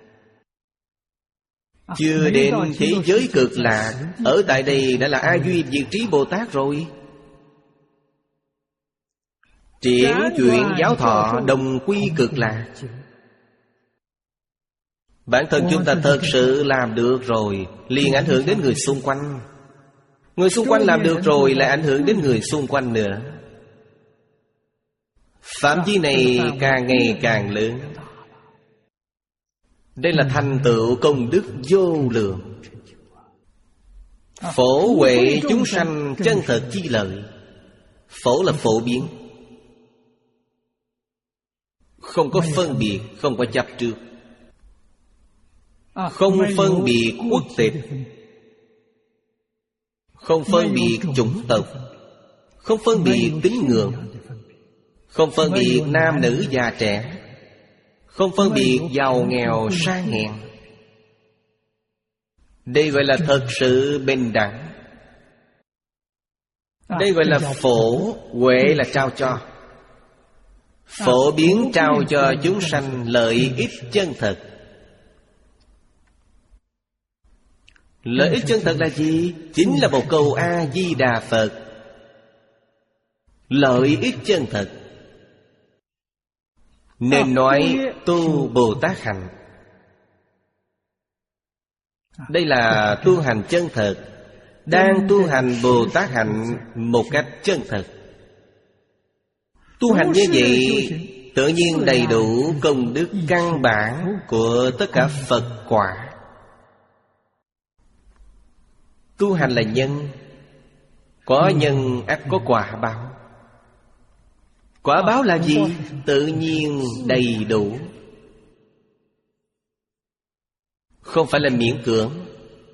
Chưa đến thế giới cực lạc, ở tại đây đã là A Duy Diệt Trí Bồ Tát rồi. Triển chuyển giáo thọ đồng quy cực lạc. Bản thân chúng ta thật sự làm được rồi, liền ảnh hưởng đến người xung quanh. Người xung quanh làm được rồi, lại ảnh hưởng đến người xung quanh nữa. Phạm vi này càng ngày càng lớn. Đây là thành tựu công đức vô lượng. Phổ huệ chúng sanh chân thật chi lợi. Phổ là phổ biến, không có phân biệt, không có chấp trước. Không phân biệt quốc tịch, không phân biệt chủng tộc, không phân biệt tín ngưỡng, không phân biệt nam nữ già trẻ, không phân biệt giàu nghèo sang hèn. Đây gọi là thật sự bình đẳng. Đây gọi là phổ, huệ là trao cho. Phổ biến trao cho chúng sanh lợi ích chân thật. Lợi ích chân thật là gì? Chính là một câu A-di-đà Phật. Lợi ích chân thật. Nên nói tu Bồ Tát hành. Đây là tu hành chân thật. Đang tu hành Bồ Tát hạnh một cách chân thật. Tu hành như vậy tự nhiên đầy đủ công đức căn bản của tất cả Phật quả. Tu hành là nhân. Có nhân ắt có quả báo. Quả báo là gì? Tự nhiên đầy đủ. Không phải là miễn cưỡng.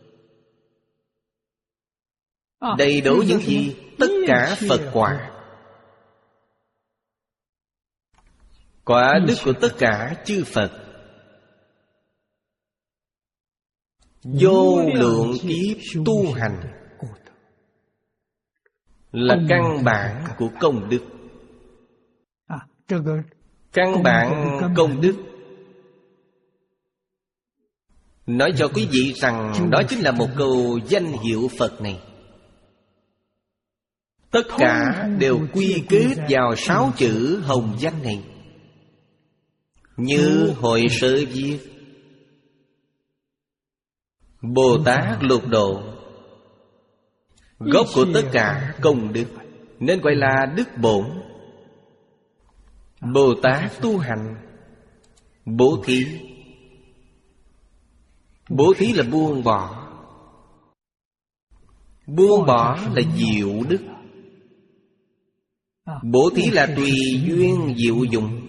Đầy đủ những gì? Tất cả Phật quả. Quả đức của tất cả chư Phật. Vô lượng kiếp tu hành là căn bản của công đức. Căn bản công đức nói cho quý vị rằng đó chính là một câu danh hiệu Phật này. Tất cả đều quy kết vào sáu chữ hồng danh này. Như hội sớ viết Bồ Tát lục độ, gốc của tất cả công đức, nên gọi là đức bổn. Bồ Tát tu hành bố thí. Bố thí là buông bỏ. Buông bỏ là diệu đức. Bố thí là tùy duyên diệu dụng.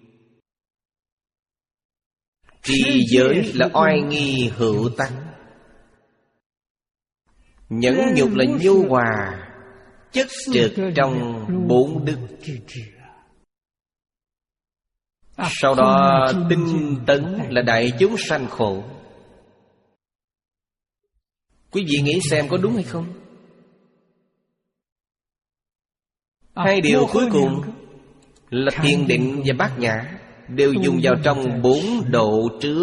Trì giới là oai nghi hữu tăng. Nhẫn nhục là nhu hòa chất trực trong bốn đức. Sau đó tinh tấn là đại chúng sanh khổ. Quý vị nghĩ xem có đúng hay không? Hai điều cuối cùng là thiền định và bát nhã đều dùng vào trong bốn độ trước.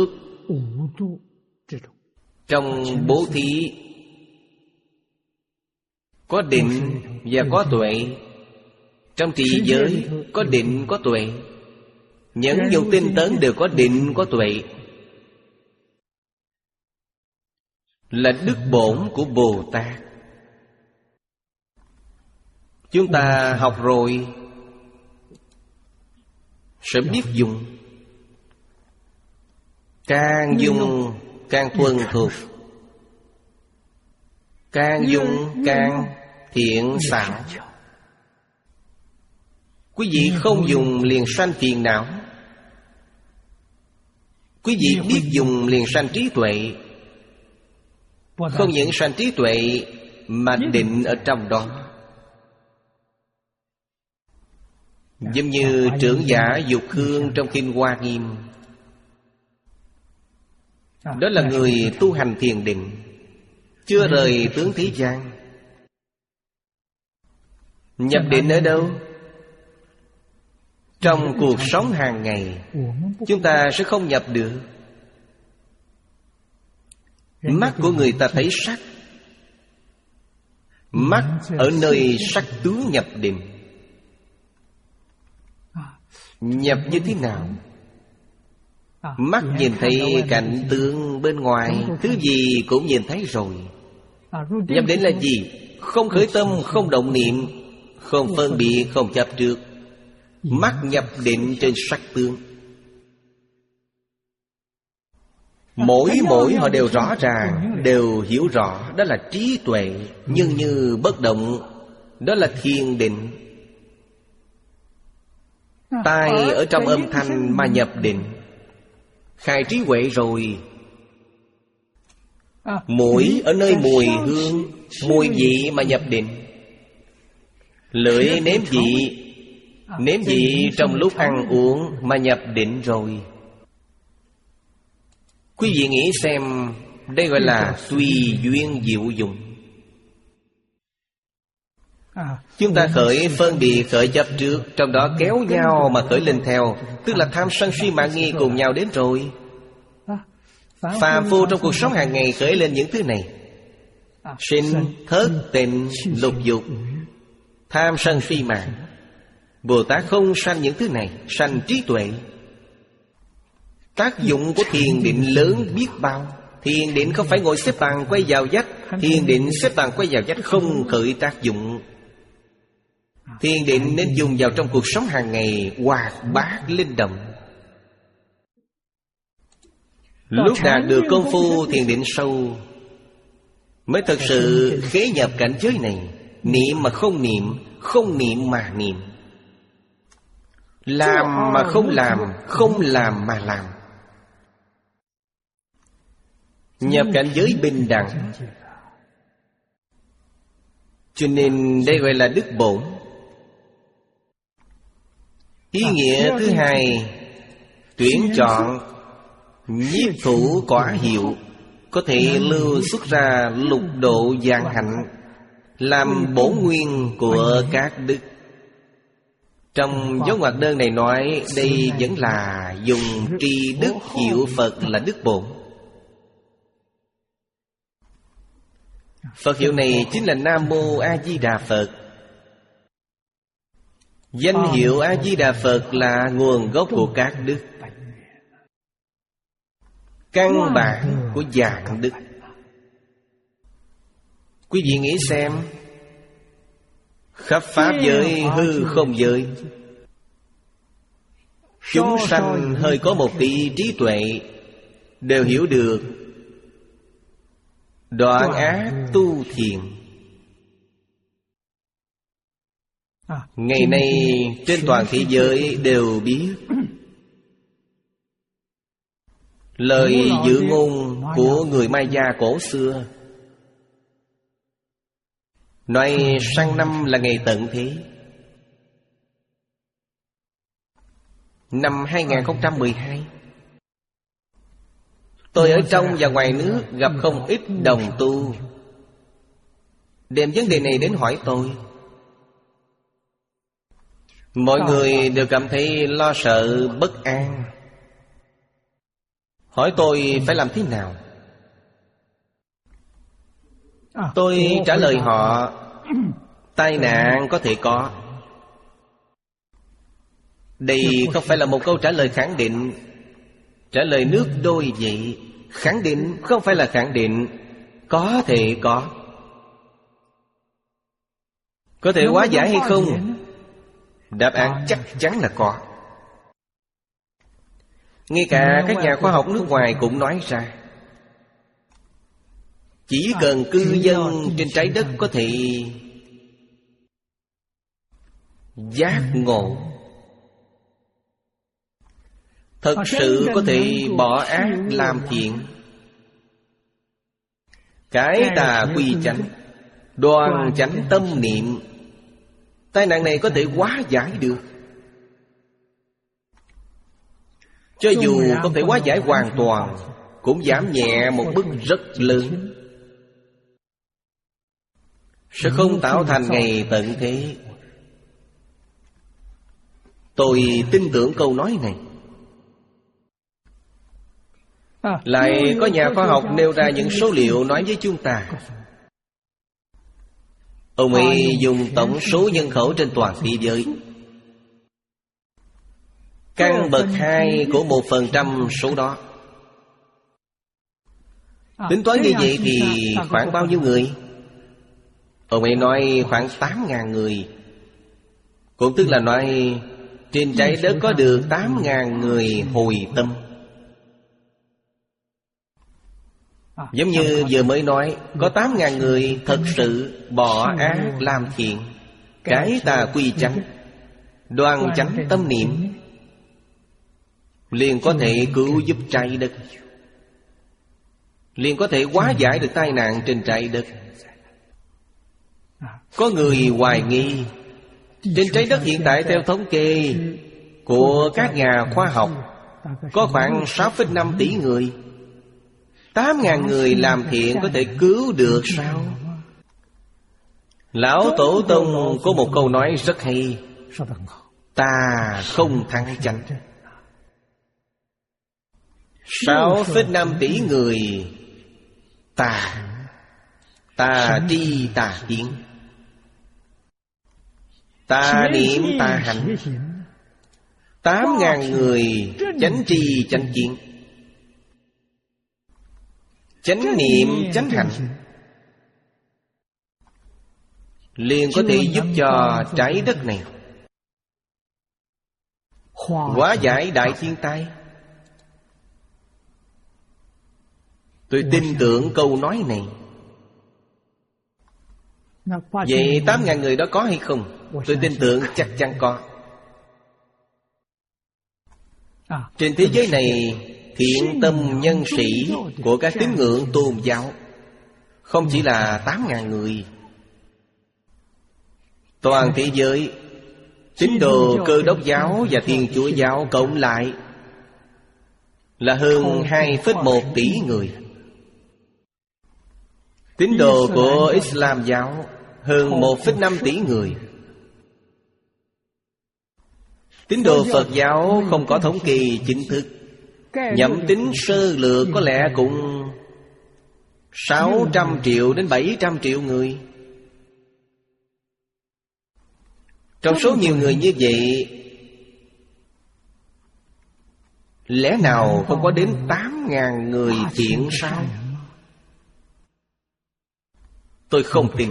Trong bố thí có định và có tuệ. Trong trì giới có định có tuệ. Nhẫn nhục tinh tấn đều có định có tuệ. Là đức bổn của Bồ Tát. Chúng ta học rồi sẽ biết dùng. Càng dùng càng thuần thục, càng dùng càng thiện xảo. Quý vị không dùng liền sanh phiền não. Quý vị biết dùng liền sanh trí tuệ. Không những sanh trí tuệ mà định ở trong đó. Giống như trưởng giả Dục Khương trong Kinh Hoa Nghiêm. Đó là người tu hành thiền định, chưa rời tướng thế gian. Nhập định ở đâu? Trong cuộc sống hàng ngày chúng ta sẽ không nhập được. Mắt của người ta thấy sắc, mắt ở nơi sắc tướng nhập định. Nhập như thế nào? Mắt nhìn thấy cảnh tượng bên ngoài, thứ gì cũng nhìn thấy rồi. Nhập định là gì? Không khởi tâm, không động niệm, không phân biệt, không chấp trước. Mắt nhập định trên sắc tướng. Mỗi mỗi họ đều rõ ràng, đều hiểu rõ. Đó là trí tuệ. Nhưng như bất động, đó là thiền định. Tai ở trong âm thanh mà nhập định, khai trí huệ rồi. Mũi ở nơi mùi hương, mùi vị mà nhập định. Lưỡi nếm vị, nếm vị trong lúc ăn uống mà nhập định rồi. Quý vị nghĩ xem, Đây gọi là tùy duyên diệu dụng. Chúng ta khởi phân biệt khởi chấp trước, trong đó kéo nhau mà khởi lên theo, tức là tham sân si mạng nghi cùng nhau đến rồi. Phàm phu trong cuộc sống hàng ngày khởi lên những thứ này: sinh, thất, tình, lục dục, tham sân si mạng. Bồ Tát không sanh những thứ này, sanh trí tuệ. Tác dụng của thiền định lớn biết bao. Thiền định không phải ngồi xếp bằng quay vào vách. Thiền định xếp bằng quay vào vách không khởi tác dụng. Thiền định nên dùng vào trong cuộc sống hàng ngày, hoạt bát linh động. Lúc đạt được công phu thiền định sâu, mới thực sự khế nhập cảnh giới này. Niệm mà không niệm, không niệm mà niệm, làm mà không làm, không làm mà làm. Nhập cảnh giới bình đẳng. Cho nên đây gọi là đức bổn. Ý nghĩa thứ hai, tuyển chọn nhiếp thủ quả hiệu, có thể lưu xuất ra lục độ vạn hạnh, làm bổn nguyên của các đức. Trong dấu ngoặc đơn này nói, đây vẫn là dùng tri đức hiệu Phật là đức bổn. Phật hiệu này chính là Nam Mô A Di Đà Phật. Danh hiệu A Di Đà Phật là nguồn gốc của các đức, căn bản của vạn đức. Quý vị nghĩ xem, khắp pháp giới, hư không giới, chúng sanh hơi có một tí trí tuệ, đều hiểu được đoạn ác tu thiền. Ngày nay trên toàn thế giới đều biết lời dự ngôn của người Maya cổ xưa, nói sang năm là ngày tận thế. Năm hai không một hai, tôi ở trong và ngoài nước gặp không ít đồng tu đem vấn đề này đến hỏi tôi. Mọi người đều cảm thấy lo sợ bất an, hỏi tôi phải làm thế nào. Tôi trả lời họ, tai nạn có thể có. Đây không phải là một câu trả lời khẳng định. Trả lời nước đôi vậy. Khẳng định không phải là khẳng định. Có thể có. Có thể hóa giải hay không? Đáp án chắc chắn là có. Ngay cả các nhà khoa học nước ngoài cũng nói ra, chỉ cần cư dân trên trái đất có thể giác ngộ, thật sự có thể bỏ ác làm thiện, cải tà quy chánh, đoan chánh tâm niệm, tai nạn này có thể hóa giải được. Cho dù không thể hóa giải hoàn toàn, cũng giảm nhẹ một mức rất lớn, sẽ không tạo thành ngày tận thế. Tôi tin tưởng câu nói này. Lại có nhà khoa học nêu ra những số liệu nói với chúng ta. Ông ấy dùng tổng số nhân khẩu trên toàn thế giới, căn bậc hai của một phần trăm số đó. Tính toán như vậy thì khoảng bao nhiêu người? Ông ấy nói khoảng tám ngàn người. Cũng tức là nói trên trái đất có được tám ngàn người hồi tâm. Giống như vừa mới nói, có tám ngàn người thật sự bỏ ác làm thiện, cải tà quy chánh, đoan chánh tâm niệm, liền có thể cứu giúp trái đất, liền có thể hóa giải được tai nạn trên trái đất. Có người hoài nghi trên trái đất hiện tại theo thống kê của các nhà khoa học có khoảng sáu phẩy năm tỷ người. Tám ngàn người làm thiện có thể cứu được sao? Lão Tổ Tông có một câu nói rất hay: ta không thắng chánh. Sáu phẩy năm tỷ người tà tà tri tà kiến, tà niệm tà hành. Tám ngàn người chánh tri chánh kiến, chánh niệm chánh hành, liền có thể giúp cho trái đất này hóa giải đại thiên tai. Tôi tin tưởng câu nói này. Vậy tám ngàn người đó có hay không? Tôi tin tưởng chắc chắn có. Trên thế giới này, thiện tâm nhân sĩ của các tín ngưỡng tôn giáo không chỉ là tám ngàn người. Toàn thế giới, tín đồ Cơ Đốc giáo và Thiên Chúa giáo cộng lại là hơn hai phẩy một tỷ người. Tín đồ của Islam giáo hơn một phẩy năm tỷ người. Tín đồ Phật giáo không có thống kê chính thức, nhẩm tính sơ lược có lẽ cũng sáu trăm triệu đến bảy trăm triệu người. Trong số nhiều người như vậy, lẽ nào không có đến tám ngàn người thiện sao? Tôi không tin.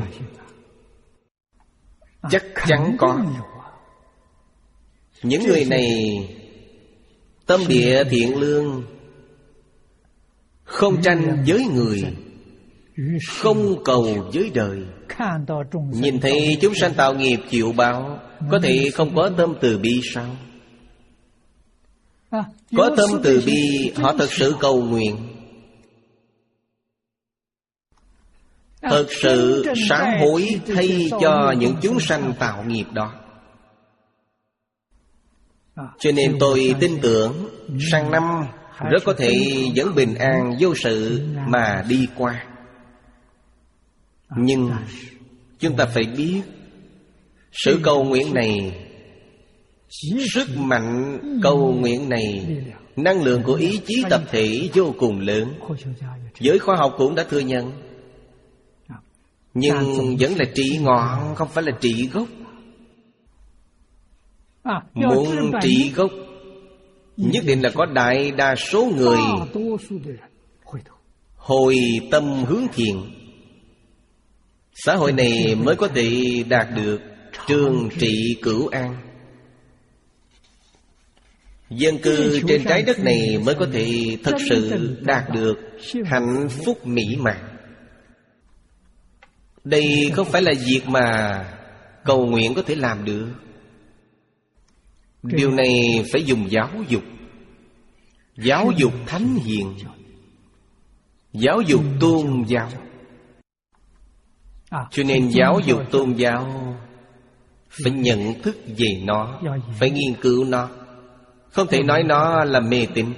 Chắc chắn có. Những người này tâm địa thiện lương, không tranh với người, không cầu với đời. Nhìn thấy chúng sanh tạo nghiệp chịu báo, có thể không có tâm từ bi sao? Có tâm từ bi, họ thật sự cầu nguyện, thật sự sám hối thay cho những chúng sanh tạo nghiệp đó. Cho nên tôi tin tưởng sang năm rất có thể vẫn bình an vô sự mà đi qua. Nhưng chúng ta phải biết, sự cầu nguyện này, sức mạnh cầu nguyện này, năng lượng của ý chí tập thể vô cùng lớn. Giới khoa học cũng đã thừa nhận. Nhưng vẫn là trị ngọn, không phải là trị gốc. Muốn trị gốc, nhất định là có đại đa số người hồi tâm hướng thiện, xã hội này mới có thể đạt được trường trị cửu an. Dân cư trên trái đất này mới có thể thật sự đạt được hạnh phúc mỹ mãn. Đây không phải là việc mà cầu nguyện có thể làm được. Điều này phải dùng giáo dục. Giáo dục thánh hiền, giáo dục tôn giáo. Cho nên giáo dục tôn giáo phải nhận thức về nó, phải nghiên cứu nó. Không thể nói nó là mê tín.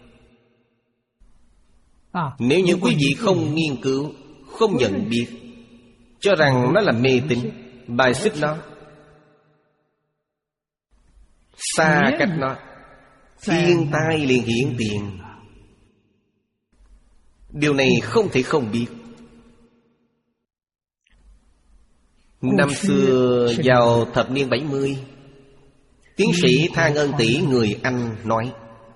Nếu như quý vị không nghiên cứu, không nhận biết, cho rằng nó là mê tín, bài xích nó, xa cách nó, thiên tai liền hiện tiền. Điều này không thể không biết. Năm xưa vào thập niên bảy mươi, tiến sĩ Tha Ngân Tỷ người Anh nói,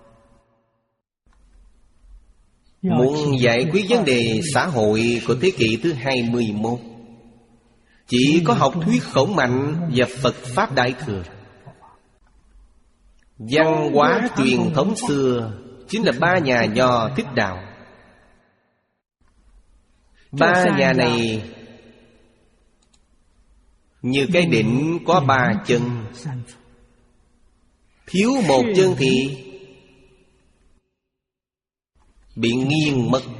muốn giải quyết vấn đề xã hội của thế kỷ thứ hai mươi mốt, chỉ có học thuyết khổng mạnh và Phật Pháp Đại Thừa. Văn hóa truyền thống xưa chính là ba nhà Nho Thích Đạo. Ba nhà này như cái đỉnh có ba chân, thiếu một chân thì bị nghiêng mất.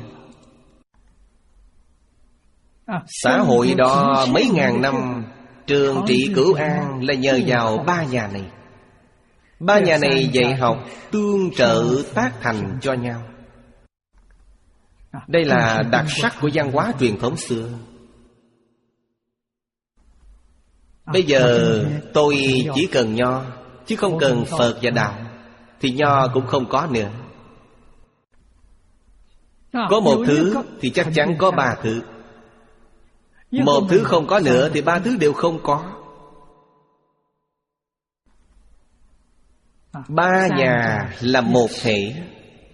Xã hội đó mấy ngàn năm trường trị cửu an là nhờ vào ba nhà này. Ba nhà này dạy học tương trợ tác thành cho nhau. Đây là đặc sắc của văn hóa truyền thống xưa. Bây giờ tôi chỉ cần nho, chứ không cần Phật và Đạo, thì nho cũng không có nữa. Có một thứ thì chắc chắn có ba thứ. Một thứ không có nữa thì ba thứ đều không có. Ba nhà là một thể,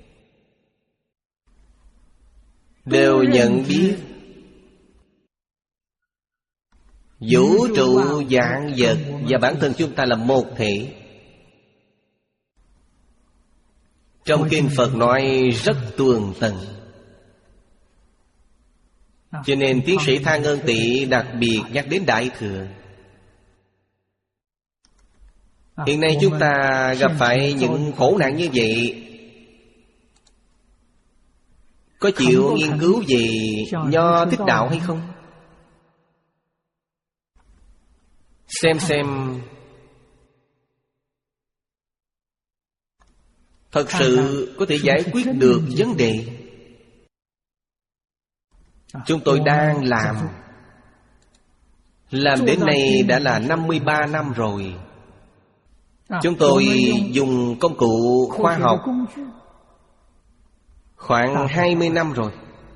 đều nhận biết vũ trụ vạn vật và bản thân chúng ta là một thể. Trong kinh Phật nói rất tường tận, cho nên tiến sĩ Tha Ngân Tị đặc biệt nhắc đến Đại Thừa. Hiện nay chúng ta gặp phải những khổ nạn như vậy, có chịu nghiên cứu về Nho Thích Đạo hay không? Xem xem thật sự có thể giải quyết được vấn đề. Chúng tôi đang làm Làm đến nay đã là năm mươi ba năm rồi. Chúng tôi dùng công cụ khoa học khoảng hai mươi năm rồi.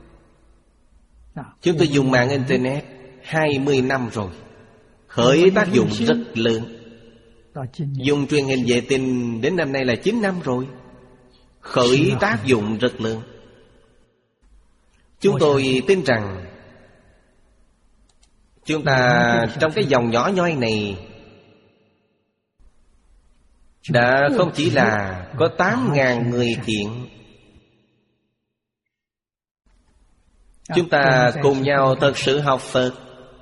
Chúng tôi dùng mạng Internet hai mươi năm rồi. Khởi tác dụng rất lớn. Dùng truyền hình vệ tinh đến năm nay là chín năm rồi. Khởi tác dụng rất lớn. Chúng tôi tin rằng chúng ta trong cái dòng nhỏ nhoi này đã không chỉ là có tám ngàn người thiện. Chúng ta cùng nhau thật sự học Phật,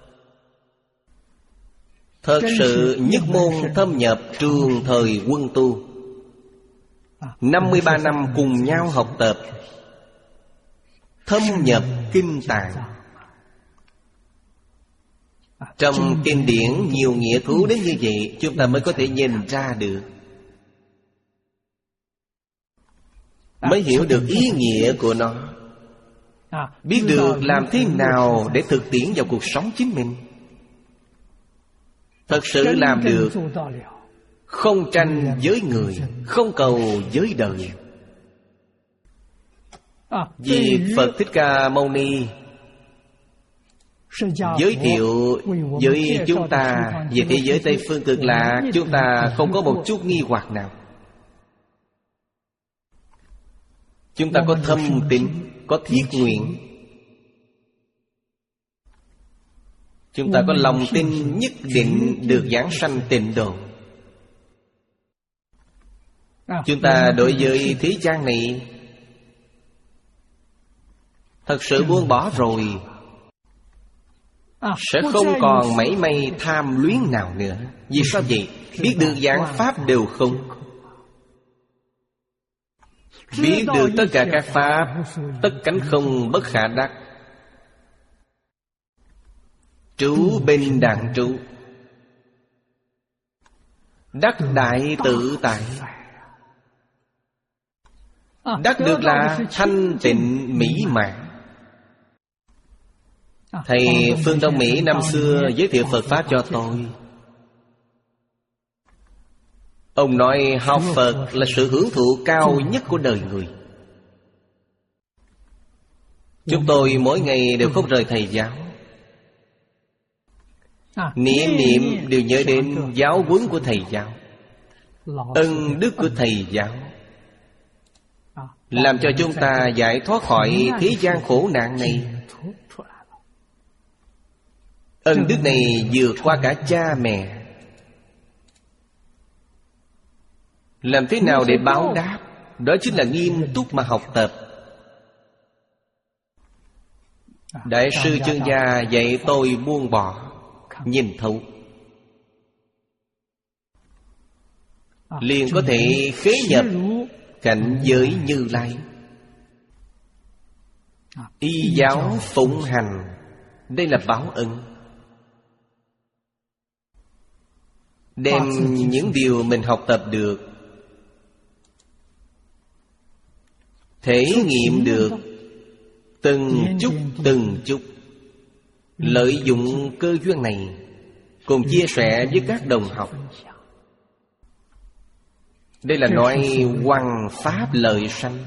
thật sự nhất môn thâm nhập trường thời quân tu. Năm mươi ba năm cùng nhau học tập, thâm nhập kinh tạng. Trong kinh điển nhiều nghĩa thú đến như vậy, chúng ta mới có thể nhìn ra được, mới hiểu được ý nghĩa của nó, biết được làm thế nào để thực tiễn vào cuộc sống chính mình. Thật sự làm được, không tranh với người, không cầu với đời. Vì Phật Thích Ca Mâu Ni giới thiệu với chúng ta về thế giới Tây Phương Cực Lạc, chúng ta không có một chút nghi hoặc nào. Chúng ta có thâm tín, có thiết nguyện. Chúng ta có lòng tin nhất định được giảng sanh tịnh độ. Chúng ta đối với thế gian này thật sự buông bỏ rồi, sẽ không còn mảy may tham luyến nào nữa. Vì sao vậy? Biết được giảng pháp đều không, biết được tất cả các pháp tất cánh không bất khả đắc. Trú bên đặng trú, đắc đại tự tại. Đắc được là thanh tịnh mỹ mãn. Thầy Phương Đông Mỹ năm xưa giới thiệu Phật Pháp cho tôi. Ông nói học Phật là sự hưởng thụ cao nhất của đời người. Chúng tôi mỗi ngày đều không rời thầy giáo. Niệm niệm đều nhớ đến giáo huấn của thầy giáo, ân đức của thầy giáo, làm cho chúng ta giải thoát khỏi thế gian khổ nạn này. Ân đức này vượt qua cả cha mẹ. Làm thế nào để báo đáp? Đó chính là nghiêm túc mà học tập. Đại sư Chương Gia dạy tôi buông bỏ, nhìn thấu, liền có thể khế nhập cảnh giới Như Lai. Y giáo phụng hành, đây là báo ân. Đem những điều mình học tập được, thể nghiệm được, Từng chút từng chút lợi dụng cơ duyên này, cùng chia sẻ với các đồng học. Đây là nói hoằng pháp lợi sanh.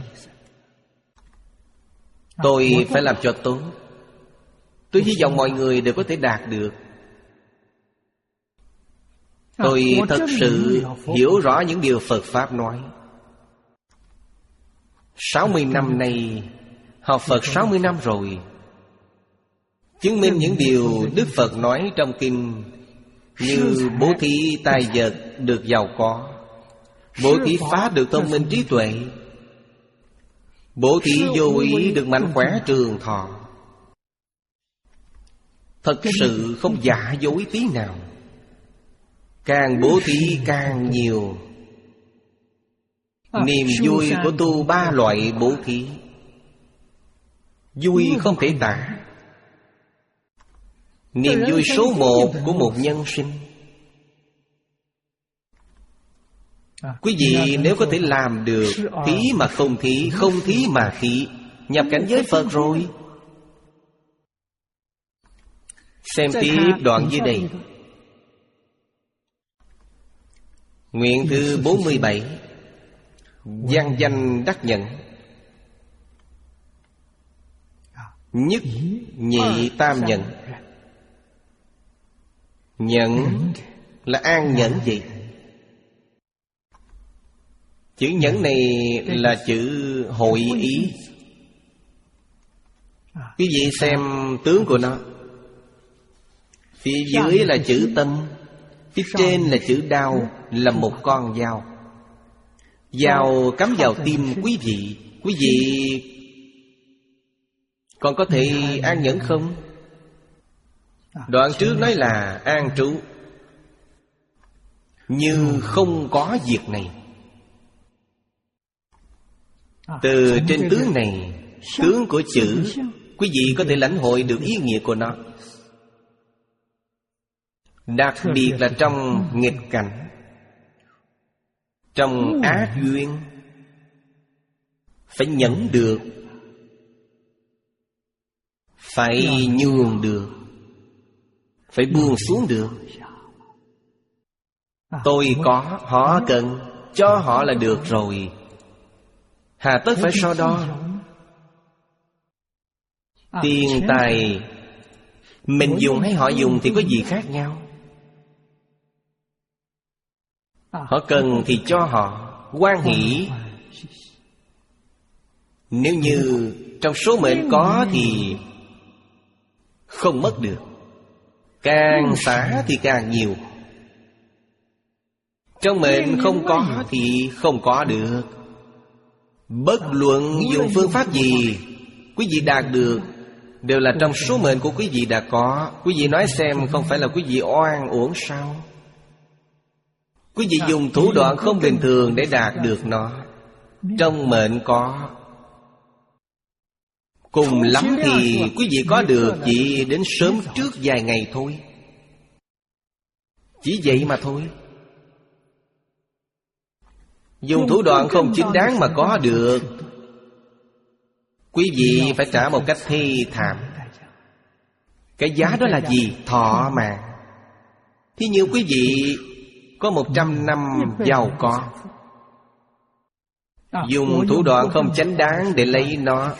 Tôi phải làm cho tốt. Tôi hy vọng mọi người đều có thể đạt được. Tôi thật sự hiểu rõ những điều Phật Pháp nói. Sáu mươi năm nay học Phật sáu mươi năm rồi, chứng minh những điều Đức Phật nói trong kinh, như bố thí tài vật được giàu có, bố thí pháp được thông minh trí tuệ, bố thí vô ý được mạnh khỏe trường thọ. Thật sự không giả dối tí nào. Càng bố thí càng nhiều. Niềm vui của tu ba loại bố thí, vui không thể tả. Niềm vui số một của một nhân sinh. Quý vị nếu có thể làm được thí mà không thí, không thí mà thí, nhập cảnh giới Phật rồi. Xem tiếp đoạn dưới đây. Nguyện thứ bốn mươi bảy. Văn danh đắc nhận. Nhất nhị tam nhận. Nhận là an nhẫn gì? Chữ nhẫn này là chữ hội ý. Quý vị xem tướng của nó. Phía dưới là chữ tâm, phía trên là chữ đao, là một con dao. Dao cắm vào tim quý vị. Quý vị còn có thể an nhẫn không? Đoạn trước nói là an trú, như không có việc này. Từ trên tướng này, tướng của chữ, quý vị có thể lãnh hội được ý nghĩa của nó. Đặc biệt là trong nghịch cảnh, trong ác duyên, phải nhẫn được, phải nhường được, phải buông xuống được. Tôi có, họ cần, cho họ là được rồi. Hà tất phải so đo. Tiền tài mình dùng hay họ dùng thì có gì khác nhau. Họ cần thì cho họ, hoan hỷ. Nếu như trong số mệnh có thì không mất được. Càng xả thì càng nhiều. Trong mệnh không có thì không có được. Bất luận dùng phương pháp gì, quý vị đạt được đều là trong số mệnh của quý vị đã có. Quý vị nói xem, không phải là quý vị oan uổng sao? Quý vị dùng thủ đoạn không bình thường để đạt được nó. Trong mệnh có. Cùng lắm thì quý vị có được chỉ đến sớm trước vài ngày thôi. Chỉ vậy mà thôi. Dùng thủ đoạn không chính đáng mà có được, quý vị phải trả một cách thê thảm. Cái giá đó là gì? Thọ mạng. Thí như quý vị có một trăm năm giàu có, dùng thủ đoạn không chánh đáng để lấy nó,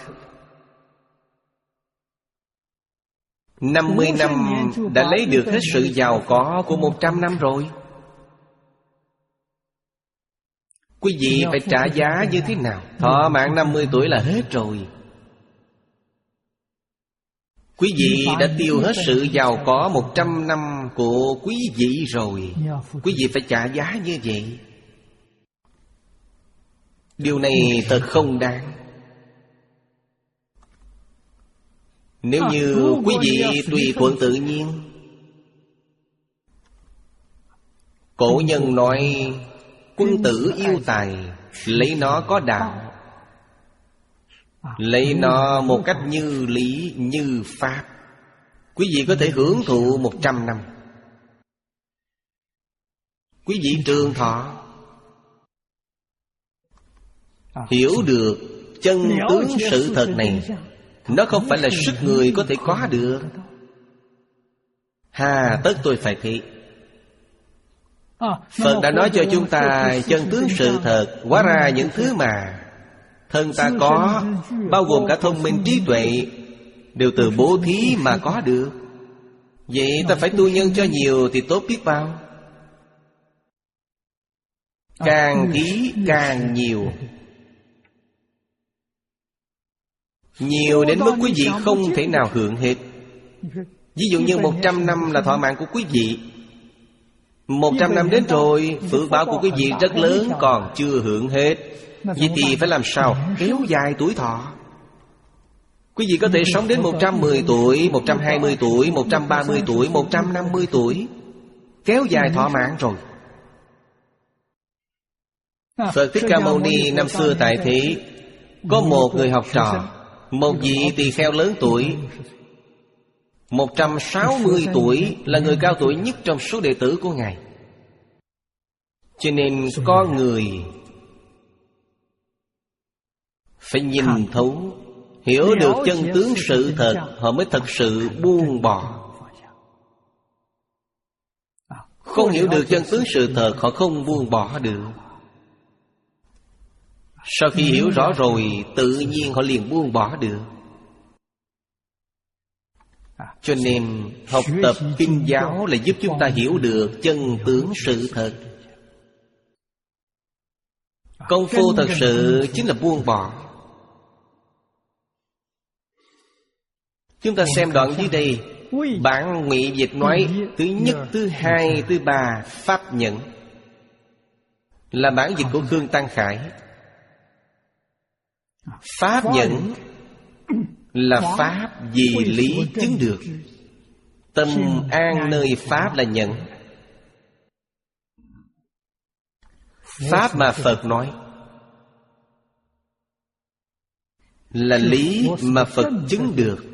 năm mươi năm đã lấy được hết sự giàu có của một trăm năm rồi. Quý vị phải trả giá như thế nào? Thọ mạng năm mươi tuổi là hết rồi. Quý vị đã tiêu hết sự giàu có một trăm năm của quý vị rồi. Quý vị phải trả giá như vậy. Điều này thật không đáng. Nếu như quý vị tùy thuận tự nhiên, cổ nhân nói quân tử yêu tài, lấy nó có đạo, lấy nó một cách như lý như pháp, quý vị có thể hưởng thụ một trăm năm. Quý vị trường thọ, hiểu được chân tướng sự thật này, Nó không phải là sức người có thể có được. Hà tất tôi phải thế. Phật đã nói cho chúng ta chân tướng sự thật. Hóa ra những thứ mà thân ta có, bao gồm cả thông minh trí tuệ, đều từ bố thí mà có được. Vậy ta phải tu nhân cho nhiều thì tốt biết bao. Càng thí càng nhiều. Nhiều đến mức quý vị không thể nào hưởng hết. Ví dụ như một trăm năm là thọ mạng của quý vị. Một trăm năm đến rồi, phước báo của quý vị rất lớn, còn chưa hưởng hết. Vậy thì phải làm sao kéo dài tuổi thọ. Quý vị có thể sống đến một trăm mười tuổi, một trăm hai mươi tuổi, một trăm ba mươi tuổi, một trăm năm mươi tuổi. Kéo dài thọ mạng rồi. Phật Thích Ca Mâu Ni năm xưa tại thế, có một người học trò, một vị tỳ kheo lớn tuổi, một trăm sáu mươi tuổi, là người cao tuổi nhất trong số đệ tử của Ngài. Cho nên có người phải nhìn thấu, hiểu được chân tướng sự thật, họ mới thật sự buông bỏ. Không hiểu được chân tướng sự thật, họ không buông bỏ được. Sau khi hiểu rõ rồi, tự nhiên họ liền buông bỏ được. Cho nên học tập kinh giáo là giúp chúng ta hiểu được chân tướng sự thật. Công phu thật sự chính là buông bỏ. Chúng ta xem đoạn dưới đây. Bản Ngụy Dịch nói thứ nhất, thứ hai, thứ ba pháp nhẫn, là bản dịch của Khương Tăng Khải. Pháp nhẫn là pháp vì lý chứng được. Tâm an nơi pháp là nhẫn. Pháp mà Phật nói là lý mà Phật chứng được.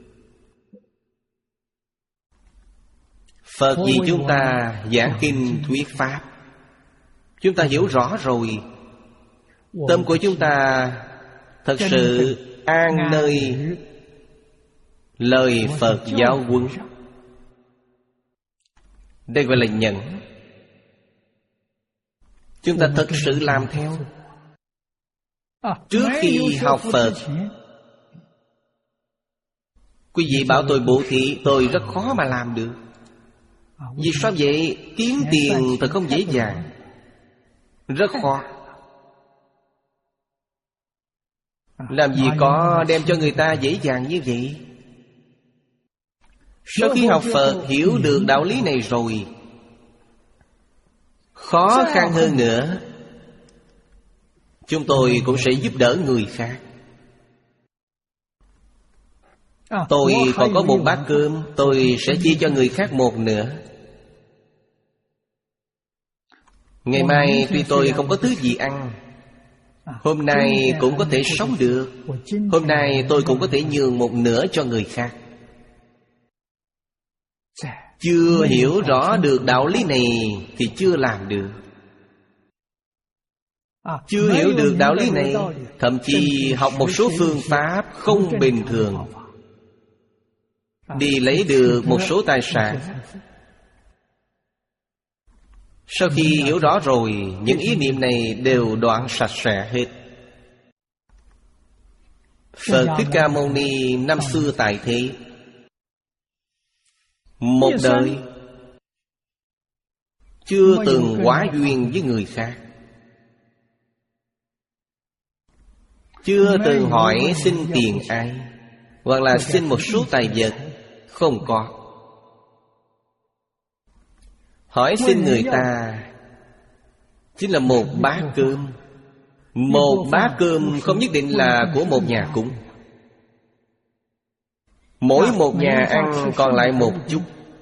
Phật vì chúng ta giảng kinh thuyết pháp, chúng ta hiểu rõ rồi, tâm của chúng ta thật sự an nơi lời Phật giáo huấn. Đây gọi là nhẫn. Chúng ta thật sự làm theo. Trước khi học Phật, quý vị bảo tôi bố thí, tôi rất khó mà làm được. Vì sao vậy? Kiếm tiền thật không dễ dàng, rất khó. Làm gì có đem cho người ta dễ dàng như vậy. Sau khi học Phật, hiểu được đạo lý này rồi, khó khăn hơn nữa, chúng tôi cũng sẽ giúp đỡ người khác. Tôi còn có một bát cơm, tôi sẽ chia cho người khác một nửa. Ngày mai tuy tôi không có thứ gì ăn, hôm nay cũng có thể sống được. Hôm nay tôi cũng có thể nhường một nửa cho người khác. Chưa hiểu rõ được đạo lý này thì chưa làm được. Chưa hiểu được đạo lý này, thậm chí học một số phương pháp không bình thường, đi lấy được một số tài sản. Sau khi hiểu rõ rồi, những ý niệm này đều đoạn sạch sẽ hết. Phật Thích Ca Mâu Ni năm xưa tại thế, một đời chưa từng quá duyên với người khác, chưa từng hỏi xin tiền ai, hoặc là xin một số tài vật, không có. Hỏi xin người ta chính là một bát cơm. Một bát cơm không nhất định là của một nhà cúng. Mỗi một nhà ăn còn lại một chút,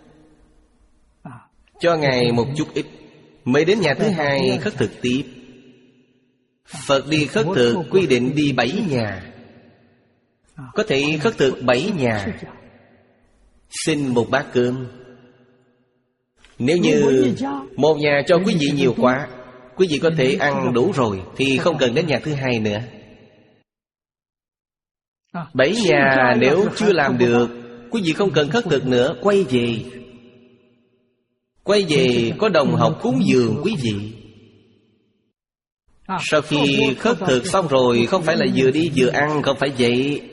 cho Ngài một chút ít, mới đến nhà thứ hai khất thực tiếp. Phật đi khất thực quy định đi bảy nhà, có thể khất thực bảy nhà, xin một bát cơm. Nếu như một nhà cho quý vị nhiều quá, quý vị có thể ăn đủ rồi, thì không cần đến nhà thứ hai nữa. Bảy nhà nếu chưa làm được, quý vị không cần khất thực nữa, quay về. Quay về có đồng học cúng dường quý vị. Sau khi khất thực xong rồi, không phải là vừa đi vừa ăn, không phải vậy.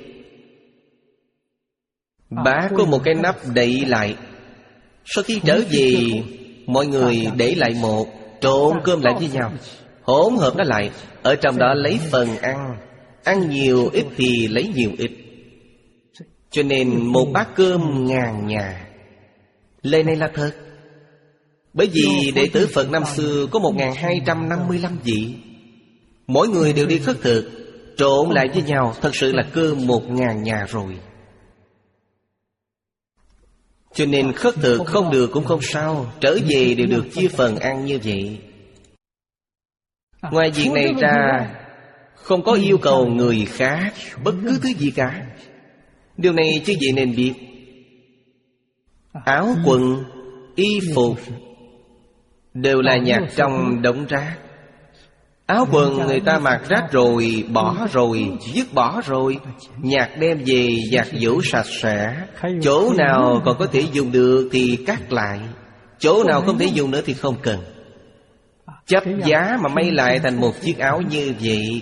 Bá có một cái nắp đậy lại. Sau khi trở về, mọi người để lại một, trộn cơm lại với nhau, hỗn hợp nó lại. Ở trong đó lấy phần ăn. Ăn nhiều ít thì lấy nhiều ít. Cho nên một bát cơm ngàn nhà. Lời này là thật. Bởi vì đệ tử Phật năm xưa có một nghìn hai trăm năm mươi lăm vị. Mỗi người đều đi khất thực, trộn lại với nhau, thật sự là cơm một ngàn nhà rồi. Cho nên khất thực không được cũng không sao, trở về đều được chia phần ăn như vậy. Ngoài việc này ra, không có yêu cầu người khác bất cứ thứ gì cả. Điều này chứ gì nên biết. Áo quần, y phục đều là nhặt trong đống rác. Áo quần người ta mặc rác rồi, bỏ rồi, dứt bỏ rồi, nhặt đem về giặt giũ sạch sẽ. Chỗ nào còn có thể dùng được thì cắt lại, chỗ nào không thể dùng nữa thì không cần. Chấp giá mà may lại thành một chiếc áo như vậy,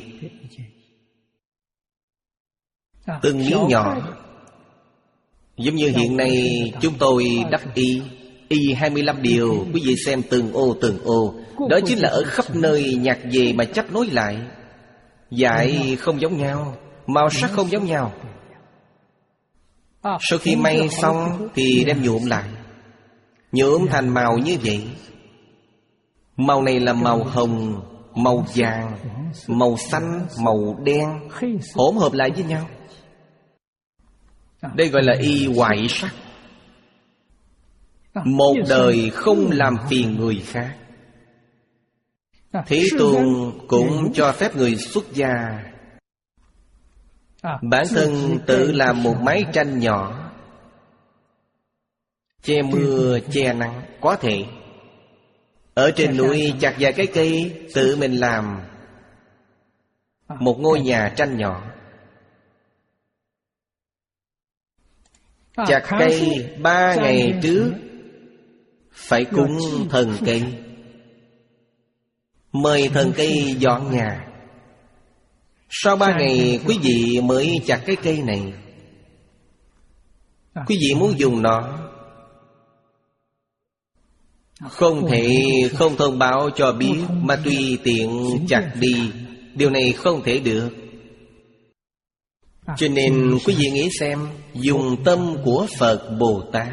từng miếng nhỏ. Giống như hiện nay chúng tôi đắp y Y hai mươi lăm điều, quý vị xem từng ô từng ô. Đó chính là ở khắp nơi nhặt về mà chấp nối lại. Dải không giống nhau, màu sắc không giống nhau. Sau khi may xong thì đem nhuộm lại, nhuộm thành màu như vậy. Màu này là màu hồng, màu vàng, màu xanh, màu đen, hỗn hợp lại với nhau. Đây gọi là y hoại sắc. Một đời không làm phiền người khác. Thế Tôn cũng cho phép người xuất gia bản thân tự làm một mái tranh nhỏ, che mưa che nắng, có thể. Ở trên núi chặt vài cái cây, tự mình làm một ngôi nhà tranh nhỏ. Chặt cây ba ngày trước phải cúng thần cây, mời thần cây dọn nhà. Sau ba ngày quý vị mới chặt cái cây này. Quý vị muốn dùng nó, không thể không thông báo cho biết mà tùy tiện chặt đi. Điều này không thể được. Cho nên quý vị nghĩ xem, dùng tâm của Phật Bồ Tát,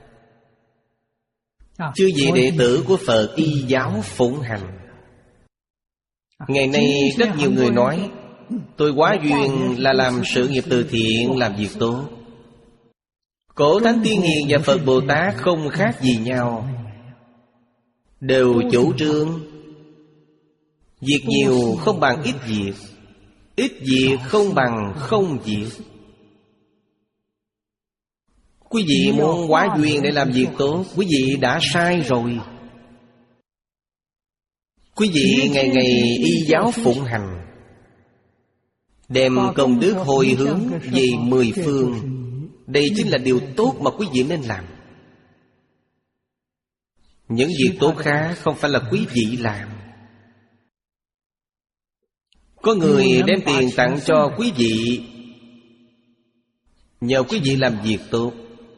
chư vị đệ tử của Phật y giáo phụng hành. Ngày nay rất nhiều người nói tôi quá duyên là làm sự nghiệp từ thiện, làm việc tốt. Cổ Thánh Tiên Hiền và Phật Bồ Tát không khác gì nhau, đều chủ trương việc nhiều không bằng ít việc, ít việc không bằng không việc. Quý vị muốn quá duyên để làm việc tốt, quý vị đã sai rồi. Quý vị ngày ngày y giáo phụng hành, đem công đức hồi hướng về mười phương. Đây chính là điều tốt mà quý vị nên làm. Những việc tốt khác không phải là quý vị làm. Có người đem tiền tặng cho quý vị, nhờ quý vị làm việc tốt.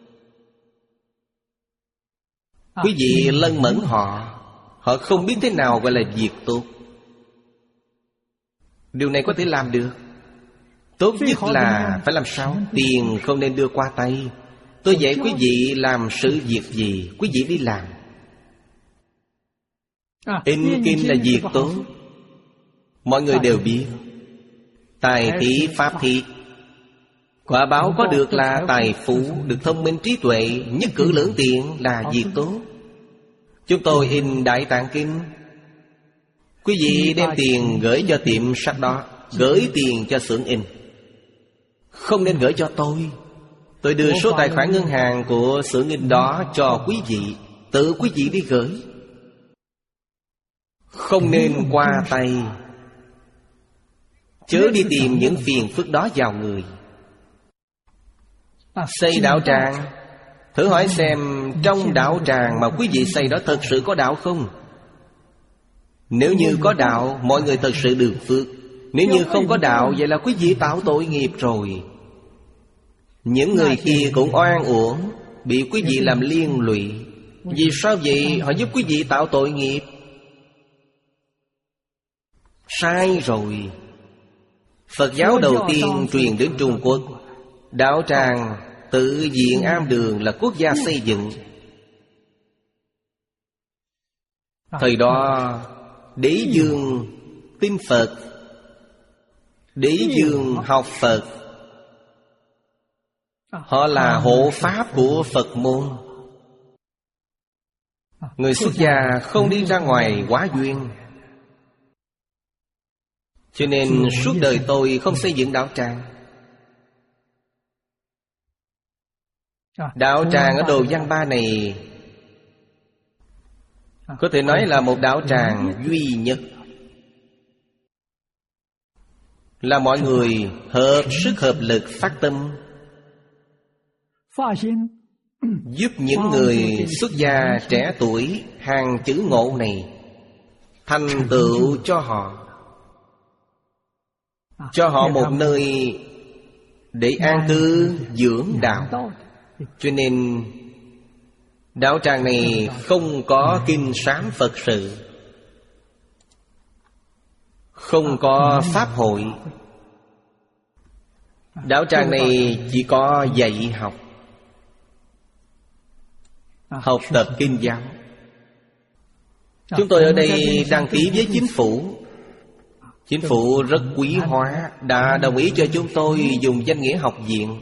Quý vị lân mẫn họ, họ không biết thế nào gọi là việc tốt. Điều này có thể làm được. Tốt nhất là phải làm sao? Tiền không nên đưa qua tay. Tôi dạy quý vị làm sự việc gì, quý vị đi làm. In kinh là việc tốt, mọi người đều biết. Tài thị pháp thị, quả báo có được là tài phú, được thông minh trí tuệ, nhất cử lưỡng tiện là việc tốt. Chúng tôi in Đại Tạng Kinh, quý vị đem tiền gửi cho tiệm sách đó, gửi tiền cho xưởng in. Không nên gửi cho tôi. Tôi đưa số tài khoản ngân hàng của xưởng in đó cho quý vị, tự quý vị đi gửi. Không nên qua tay, chớ đi tìm những phiền phức đó vào người. Xây đạo tràng, thử hỏi xem trong đạo tràng mà quý vị xây đó thật sự có đạo không? Nếu như có đạo, mọi người thật sự được phước. Nếu như không có đạo, vậy là quý vị tạo tội nghiệp rồi. Những người kia cũng oan uổng, bị quý vị làm liên lụy. Vì sao vậy? Họ giúp quý vị tạo tội nghiệp. Sai rồi. Phật giáo đầu tiên truyền đến Trung Quốc. Đạo tràng tự viện am đường là quốc gia xây dựng. Thời đó Đế Dương tin Phật, Đế Dương học Phật. Họ là hộ pháp của Phật môn. Người xuất gia không đi ra ngoài quá duyên. Cho nên suốt đời tôi không xây dựng đạo tràng. Đạo tràng ở Đồ Văn Ba này có thể nói là một đạo tràng duy nhất, là mọi người hợp sức hợp lực phát tâm, giúp những người xuất gia trẻ tuổi hàng chữ ngộ này thành tựu cho họ, cho họ một nơi để an cư dưỡng đạo. Cho nên đạo tràng này không có kinh sám Phật sự, không có pháp hội. Đạo tràng này chỉ có dạy học, học tập kinh giáo. Chúng tôi ở đây đăng ký với chính phủ. Chính phủ rất quý hóa, đã đồng ý cho chúng tôi dùng danh nghĩa học viện.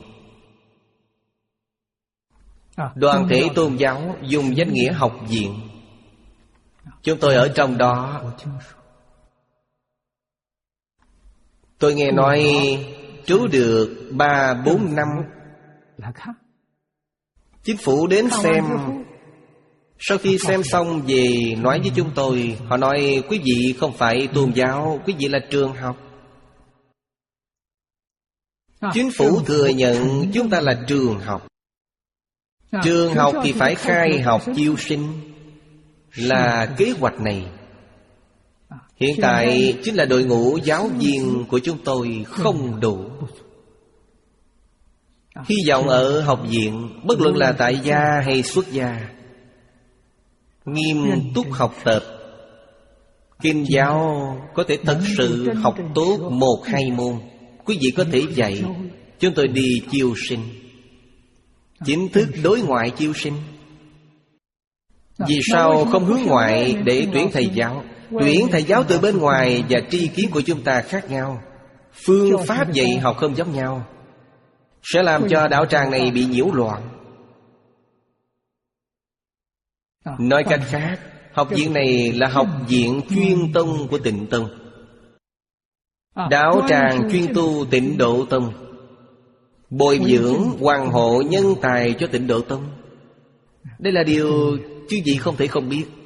Đoàn thể tôn giáo dùng danh nghĩa học viện. Chúng tôi ở trong đó. Tôi nghe nói trú được ba bốn năm. Chính phủ đến xem. Sau khi xem xong về nói với chúng tôi, họ nói quý vị không phải tôn giáo, quý vị là trường học. Chính phủ thừa nhận chúng ta là trường học. Trường học thì phải khai học chiêu sinh, là kế hoạch này. Hiện tại chính là đội ngũ giáo viên của chúng tôi không đủ. Hy vọng ở học viện, bất luận là tại gia hay xuất gia, nghiêm túc học tập kinh giáo, có thể thật sự học tốt một hai môn. Quý vị có thể dạy. Chúng tôi đi chiêu sinh, chính thức đối ngoại chiêu sinh. Vì sao không hướng ngoại để tuyển thầy giáo? Tuyển thầy giáo từ bên ngoài và tri kiến của chúng ta khác nhau, phương pháp dạy học không giống nhau, sẽ làm cho đạo tràng này bị nhiễu loạn. Nói cách khác, học viện này là học viện chuyên tông của Tịnh Tông. Đạo tràng chuyên tu Tịnh Độ Tông, bồi dưỡng hoàng hộ nhân tài cho Tịnh Độ Tông. Đây là điều chứ gì không thể không biết.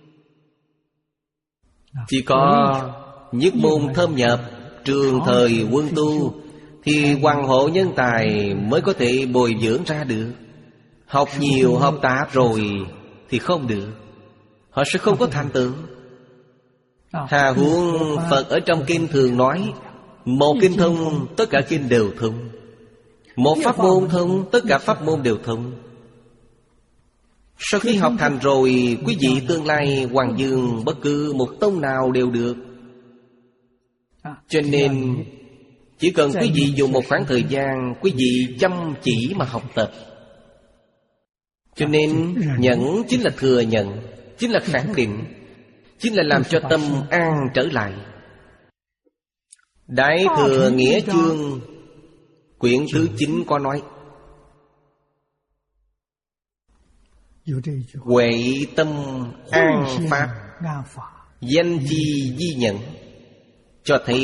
Chỉ có nhất môn thâm nhập, trường thời quân tu, thì hoàng hộ nhân tài mới có thể bồi dưỡng ra được. Học nhiều học tạp rồi thì không được, họ sẽ không có thành tựu. Hà huống Phật ở trong kinh thường nói, một kinh thông, tất cả kinh đều thông. Một pháp môn thông, tất cả pháp môn đều thông. Sau khi học thành rồi, quý vị tương lai hoàng dương bất cứ một tông nào đều được. Cho nên chỉ cần quý vị dùng một khoảng thời gian, quý vị chăm chỉ mà học tập. Cho nên nhẫn chính là thừa nhận, chính là khẳng định, chính là làm cho tâm an trở lại. Đại Thừa Nghĩa Chương quyển thứ chín có nói: huệ tâm an pháp, danh chi di nhẫn. Cho thấy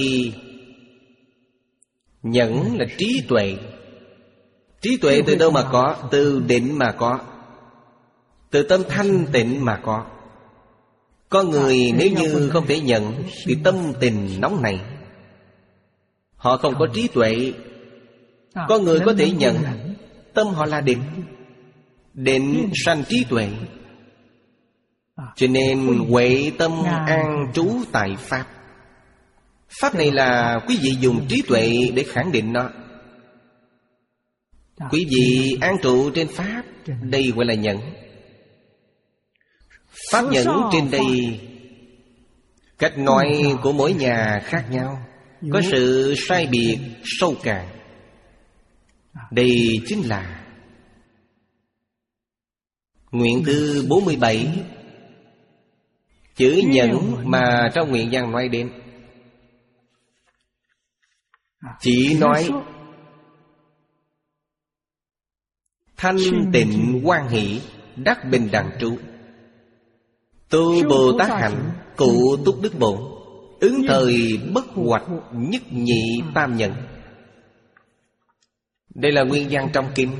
nhẫn là trí tuệ. Trí tuệ từ đâu mà có? Từ định mà có, từ tâm thanh tịnh mà có. Có người nếu như không thể nhận thì tâm tình nóng nảy, họ không có trí tuệ. Có người có thể nhận, Tâm họ là định. Định sanh trí tuệ. Cho nên huệ tâm an trú tại Pháp. Pháp này là quý vị dùng trí tuệ để khẳng định nó. Quý vị an trụ trên Pháp, đây gọi là nhẫn. Pháp nhẫn trên đây, cách nói của mỗi nhà khác nhau, có sự sai biệt sâu cạn. Đây chính là nguyện thứ bốn mươi bảy. Chữ nhẫn mà trong nguyện văn nói đến, chỉ nói thanh tịnh hoan hỷ, đắc bình đẳng trú. Tu Bồ Tát hạnh, cụ túc đức bổn, ứng thời bất hoạch, nhất nhị tam nhẫn. Đây là nguyên văn trong kinh,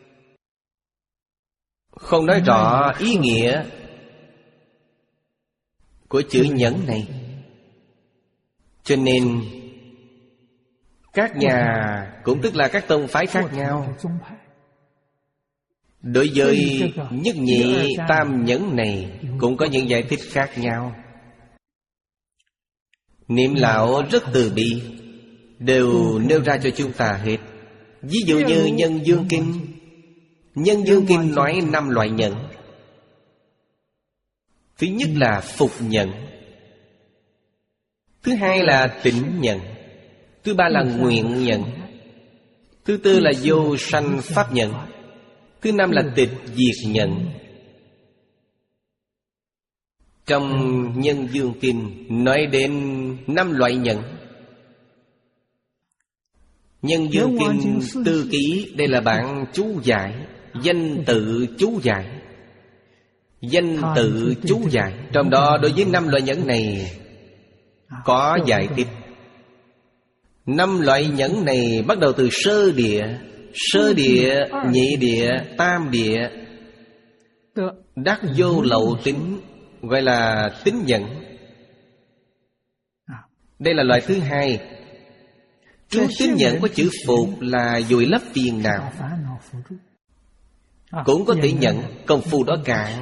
không nói rõ ý nghĩa của chữ nhẫn này. Cho nên các nhà, cũng tức là các tông phái khác nhau, đối với nhất nhị tam nhẫn này cũng có những giải thích khác nhau. Niệm lão rất từ bi, đều nêu ra cho chúng ta hết. Ví dụ như Nhân Dương Kinh. Nhân Dương Kinh nói năm loại nhẫn. Thứ nhất là phục nhẫn, thứ hai là tịnh nhẫn, thứ ba là nguyện nhẫn, thứ tư là vô sanh pháp nhẫn, thứ năm là tịch diệt nhẫn. Trong Nhân Dương Kinh nói đến năm loại nhẫn. Nhân Dương Kinh Tư Ký, đây là bản chú giải, danh tự chú giải. Danh tự chú giải, trong đó đối với năm loại nhẫn này có giải thích. Năm loại nhẫn này bắt đầu từ sơ địa, sơ địa, nhị địa, tam địa, đắc vô lậu tính, gọi là tín nhẫn. Đây là loại thứ hai. Trú tín nhẫn có chữ phục là vùi lấp phiền não. Cũng có thể nhận công phu đó cạn,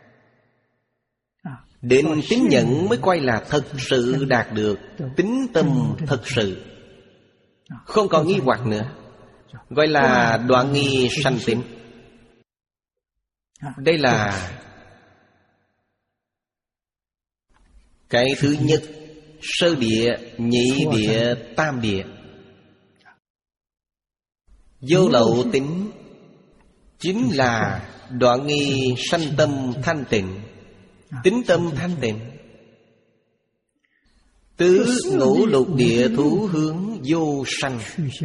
đến tín nhẫn mới coi là thật sự đạt được tín tâm thật sự, không còn nghi hoặc nữa, gọi là đoạn nghi sanh tín. Đây là cái thứ nhất, sơ địa, nhị địa, tam địa. Vô lậu tín chính là đoạn nghi sanh tâm thanh tịnh, tín tâm thanh tịnh. Tứ ngũ lục địa thú hướng vô sanh.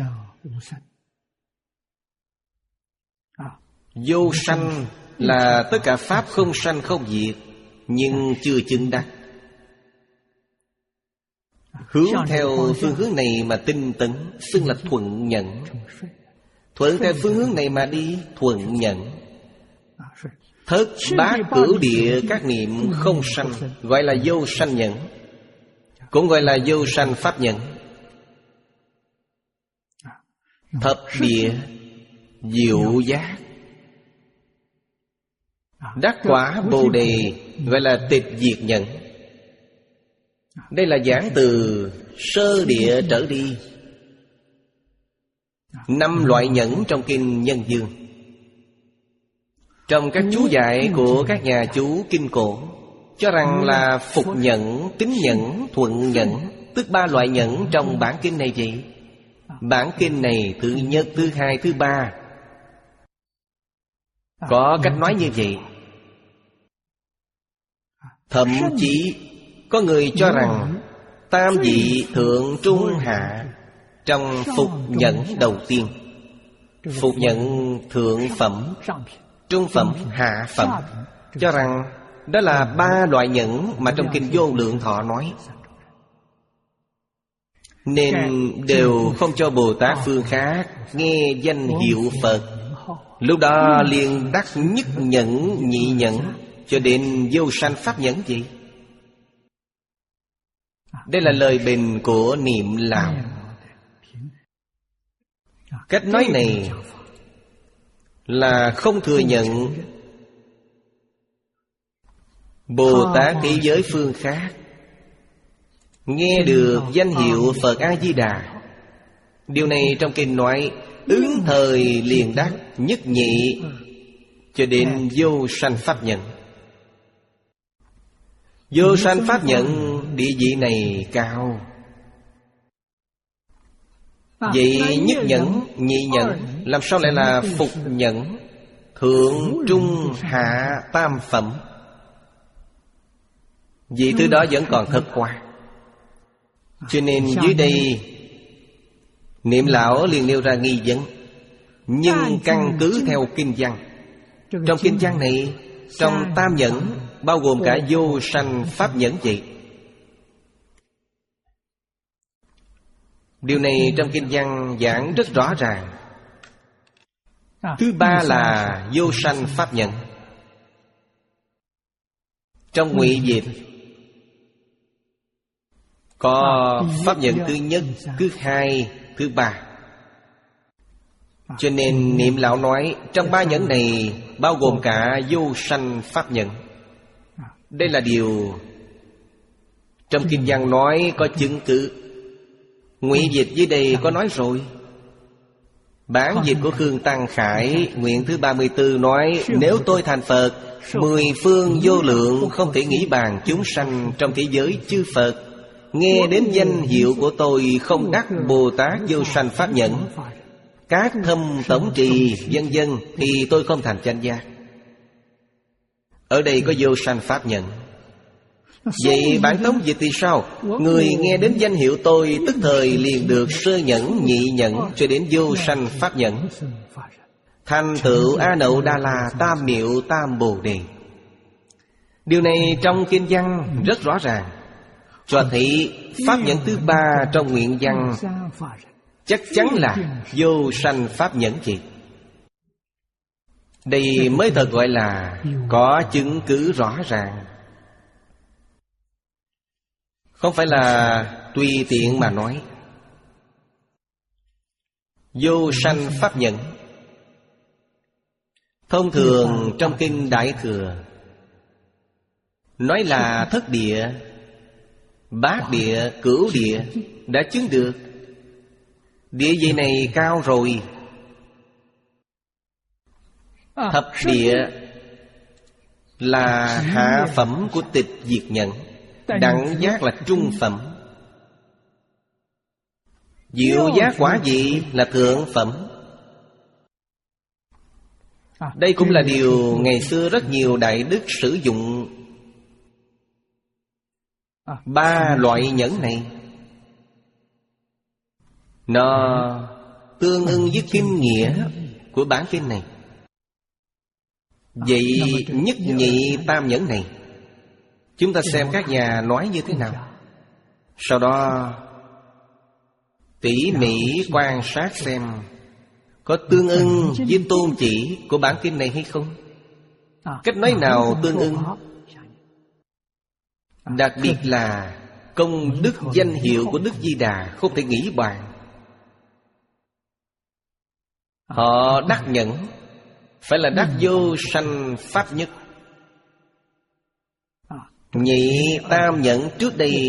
Vô sanh là tất cả pháp không sanh không diệt, nhưng chưa chứng đắc. Hướng theo phương hướng này mà tinh tấn, xưng là thuận nhận. Thuận theo phương hướng này mà đi, thuận nhận. Thất bát cửu địa các niệm không sanh, gọi là vô sanh nhẫn, cũng gọi là vô sanh pháp nhẫn. Thập địa diệu giác, đắc quả bồ đề, gọi là tịch diệt nhẫn. Đây là giảng từ sơ địa trở đi. Năm loại nhẫn trong kinh Nhân Dương. Trong các chú giải của các nhà chú kinh cổ cho rằng là phục nhẫn, tín nhẫn, thuận nhẫn, tức ba loại nhẫn trong bản kinh này vậy. Bản kinh này thứ nhất, thứ hai, thứ ba có cách nói như vậy. Thậm chí có người cho rằng tam vị thượng trung hạ trong phục nhẫn đầu tiên. Phục nhẫn thượng phẩm, trung phẩm, hạ phẩm, cho rằng đó là ba loại nhẫn mà trong kinh Vô Lượng Thọ nói. Nên đều không cho Bồ Tát phương khác nghe danh hiệu Phật. Lúc đó liền đắc nhất nhẫn, nhị nhẫn, cho đến vô sanh pháp nhẫn gì. Đây là lời bình của Niệm Lão. Cách nói này là không thừa nhận Bồ Tát thế giới phương khác nghe được danh hiệu Phật A-di-đà. Điều này trong kinh nói ứng thời liền đắc nhất nhị cho đến vô sanh pháp nhận. Vô sanh pháp nhận địa vị này cao. Vậy nhất nhẫn, nhị nhẫn làm sao lại là phục nhẫn? Thượng, trung, hạ, tam phẩm. Vì thứ đó vẫn còn thật quá. Cho nên dưới đây Niệm lão liền nêu ra nghi vấn. Nhưng căn cứ theo kinh văn, trong kinh văn này, trong tam nhẫn bao gồm cả vô sanh pháp nhẫn vậy. Điều này trong kinh văn giảng rất rõ ràng. Thứ ba là vô sanh pháp nhẫn. Trong Ngụy Dịch có pháp nhẫn thứ nhất, thứ hai, thứ ba. Cho nên Niệm lão nói trong ba nhẫn này bao gồm cả vô sanh pháp nhẫn. Đây là điều trong kinh văn nói có chứng cứ. Ngụy Dịch dưới đây có nói rồi. Bản dịch của Khương Tăng Khải nguyện thứ ba mươi tư nói: nếu tôi thành Phật, mười phương vô lượng không thể nghĩ bàn chúng sanh trong thế giới chư Phật nghe đến danh hiệu của tôi không đắc Bồ Tát vô sanh pháp nhẫn, các thâm tổng trì vân vân, thì tôi không thành chánh giác. Ở đây có vô sanh pháp nhẫn. Vậy bản tống dịch thì sao? Người nghe đến danh hiệu tôi tức thời liền được sơ nhẫn, nhị nhẫn cho đến vô sanh pháp nhẫn, thành tựu A Nậu Đa La Tam Miệu Tam Bồ Đề. Điều này trong kinh văn rất rõ ràng, cho thấy pháp nhẫn thứ ba trong nguyện văn chắc chắn là vô sanh pháp nhẫn chị. Đây mới thật gọi là có chứng cứ rõ ràng, không phải là tùy tiện mà nói. Vô sanh pháp nhẫn thông thường trong kinh Đại Thừa nói là thất địa, bát địa, cửu địa đã chứng được. Địa vị này cao rồi. Thập địa là hạ phẩm của tịch diệt nhẫn, đẳng giác là trung phẩm, diệu giác quả vị là thượng phẩm. Đây cũng là điều ngày xưa rất nhiều đại đức sử dụng ba loại nhẫn này. Nó tương ưng với kinh nghĩa của bản kinh này. Vậy nhất nhị tam nhẫn này, chúng ta xem các nhà nói như thế nào, sau đó tỉ mỉ quan sát xem có tương ưng với tôn chỉ của bản kinh này hay không. Cách nói nào tương ưng? Đặc biệt là công đức danh hiệu của Đức Di Đà không thể nghĩ bàn. Họ đắc nhẫn phải là đắc vô sanh pháp nhất. Nhị tam nhẫn trước đây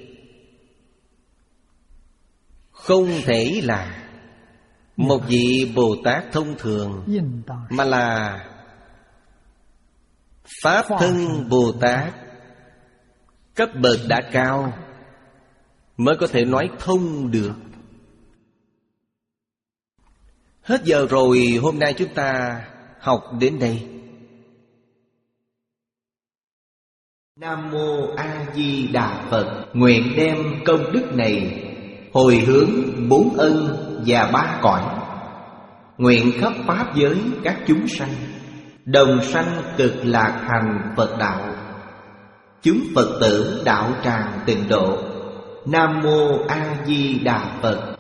không thể là một vị Bồ Tát thông thường, mà là Pháp thân Bồ Tát cấp bậc đã cao mới có thể nói thông được. Hết giờ rồi, hôm nay chúng ta học đến đây. Nam Mô A Di Đà Phật. Nguyện đem công đức này hồi hướng bốn ân và ba cõi, nguyện khắp pháp giới các chúng sanh đồng sanh cực lạc hành Phật đạo, chúng Phật tử đạo tràng tịnh độ. Nam Mô A Di Đà Phật.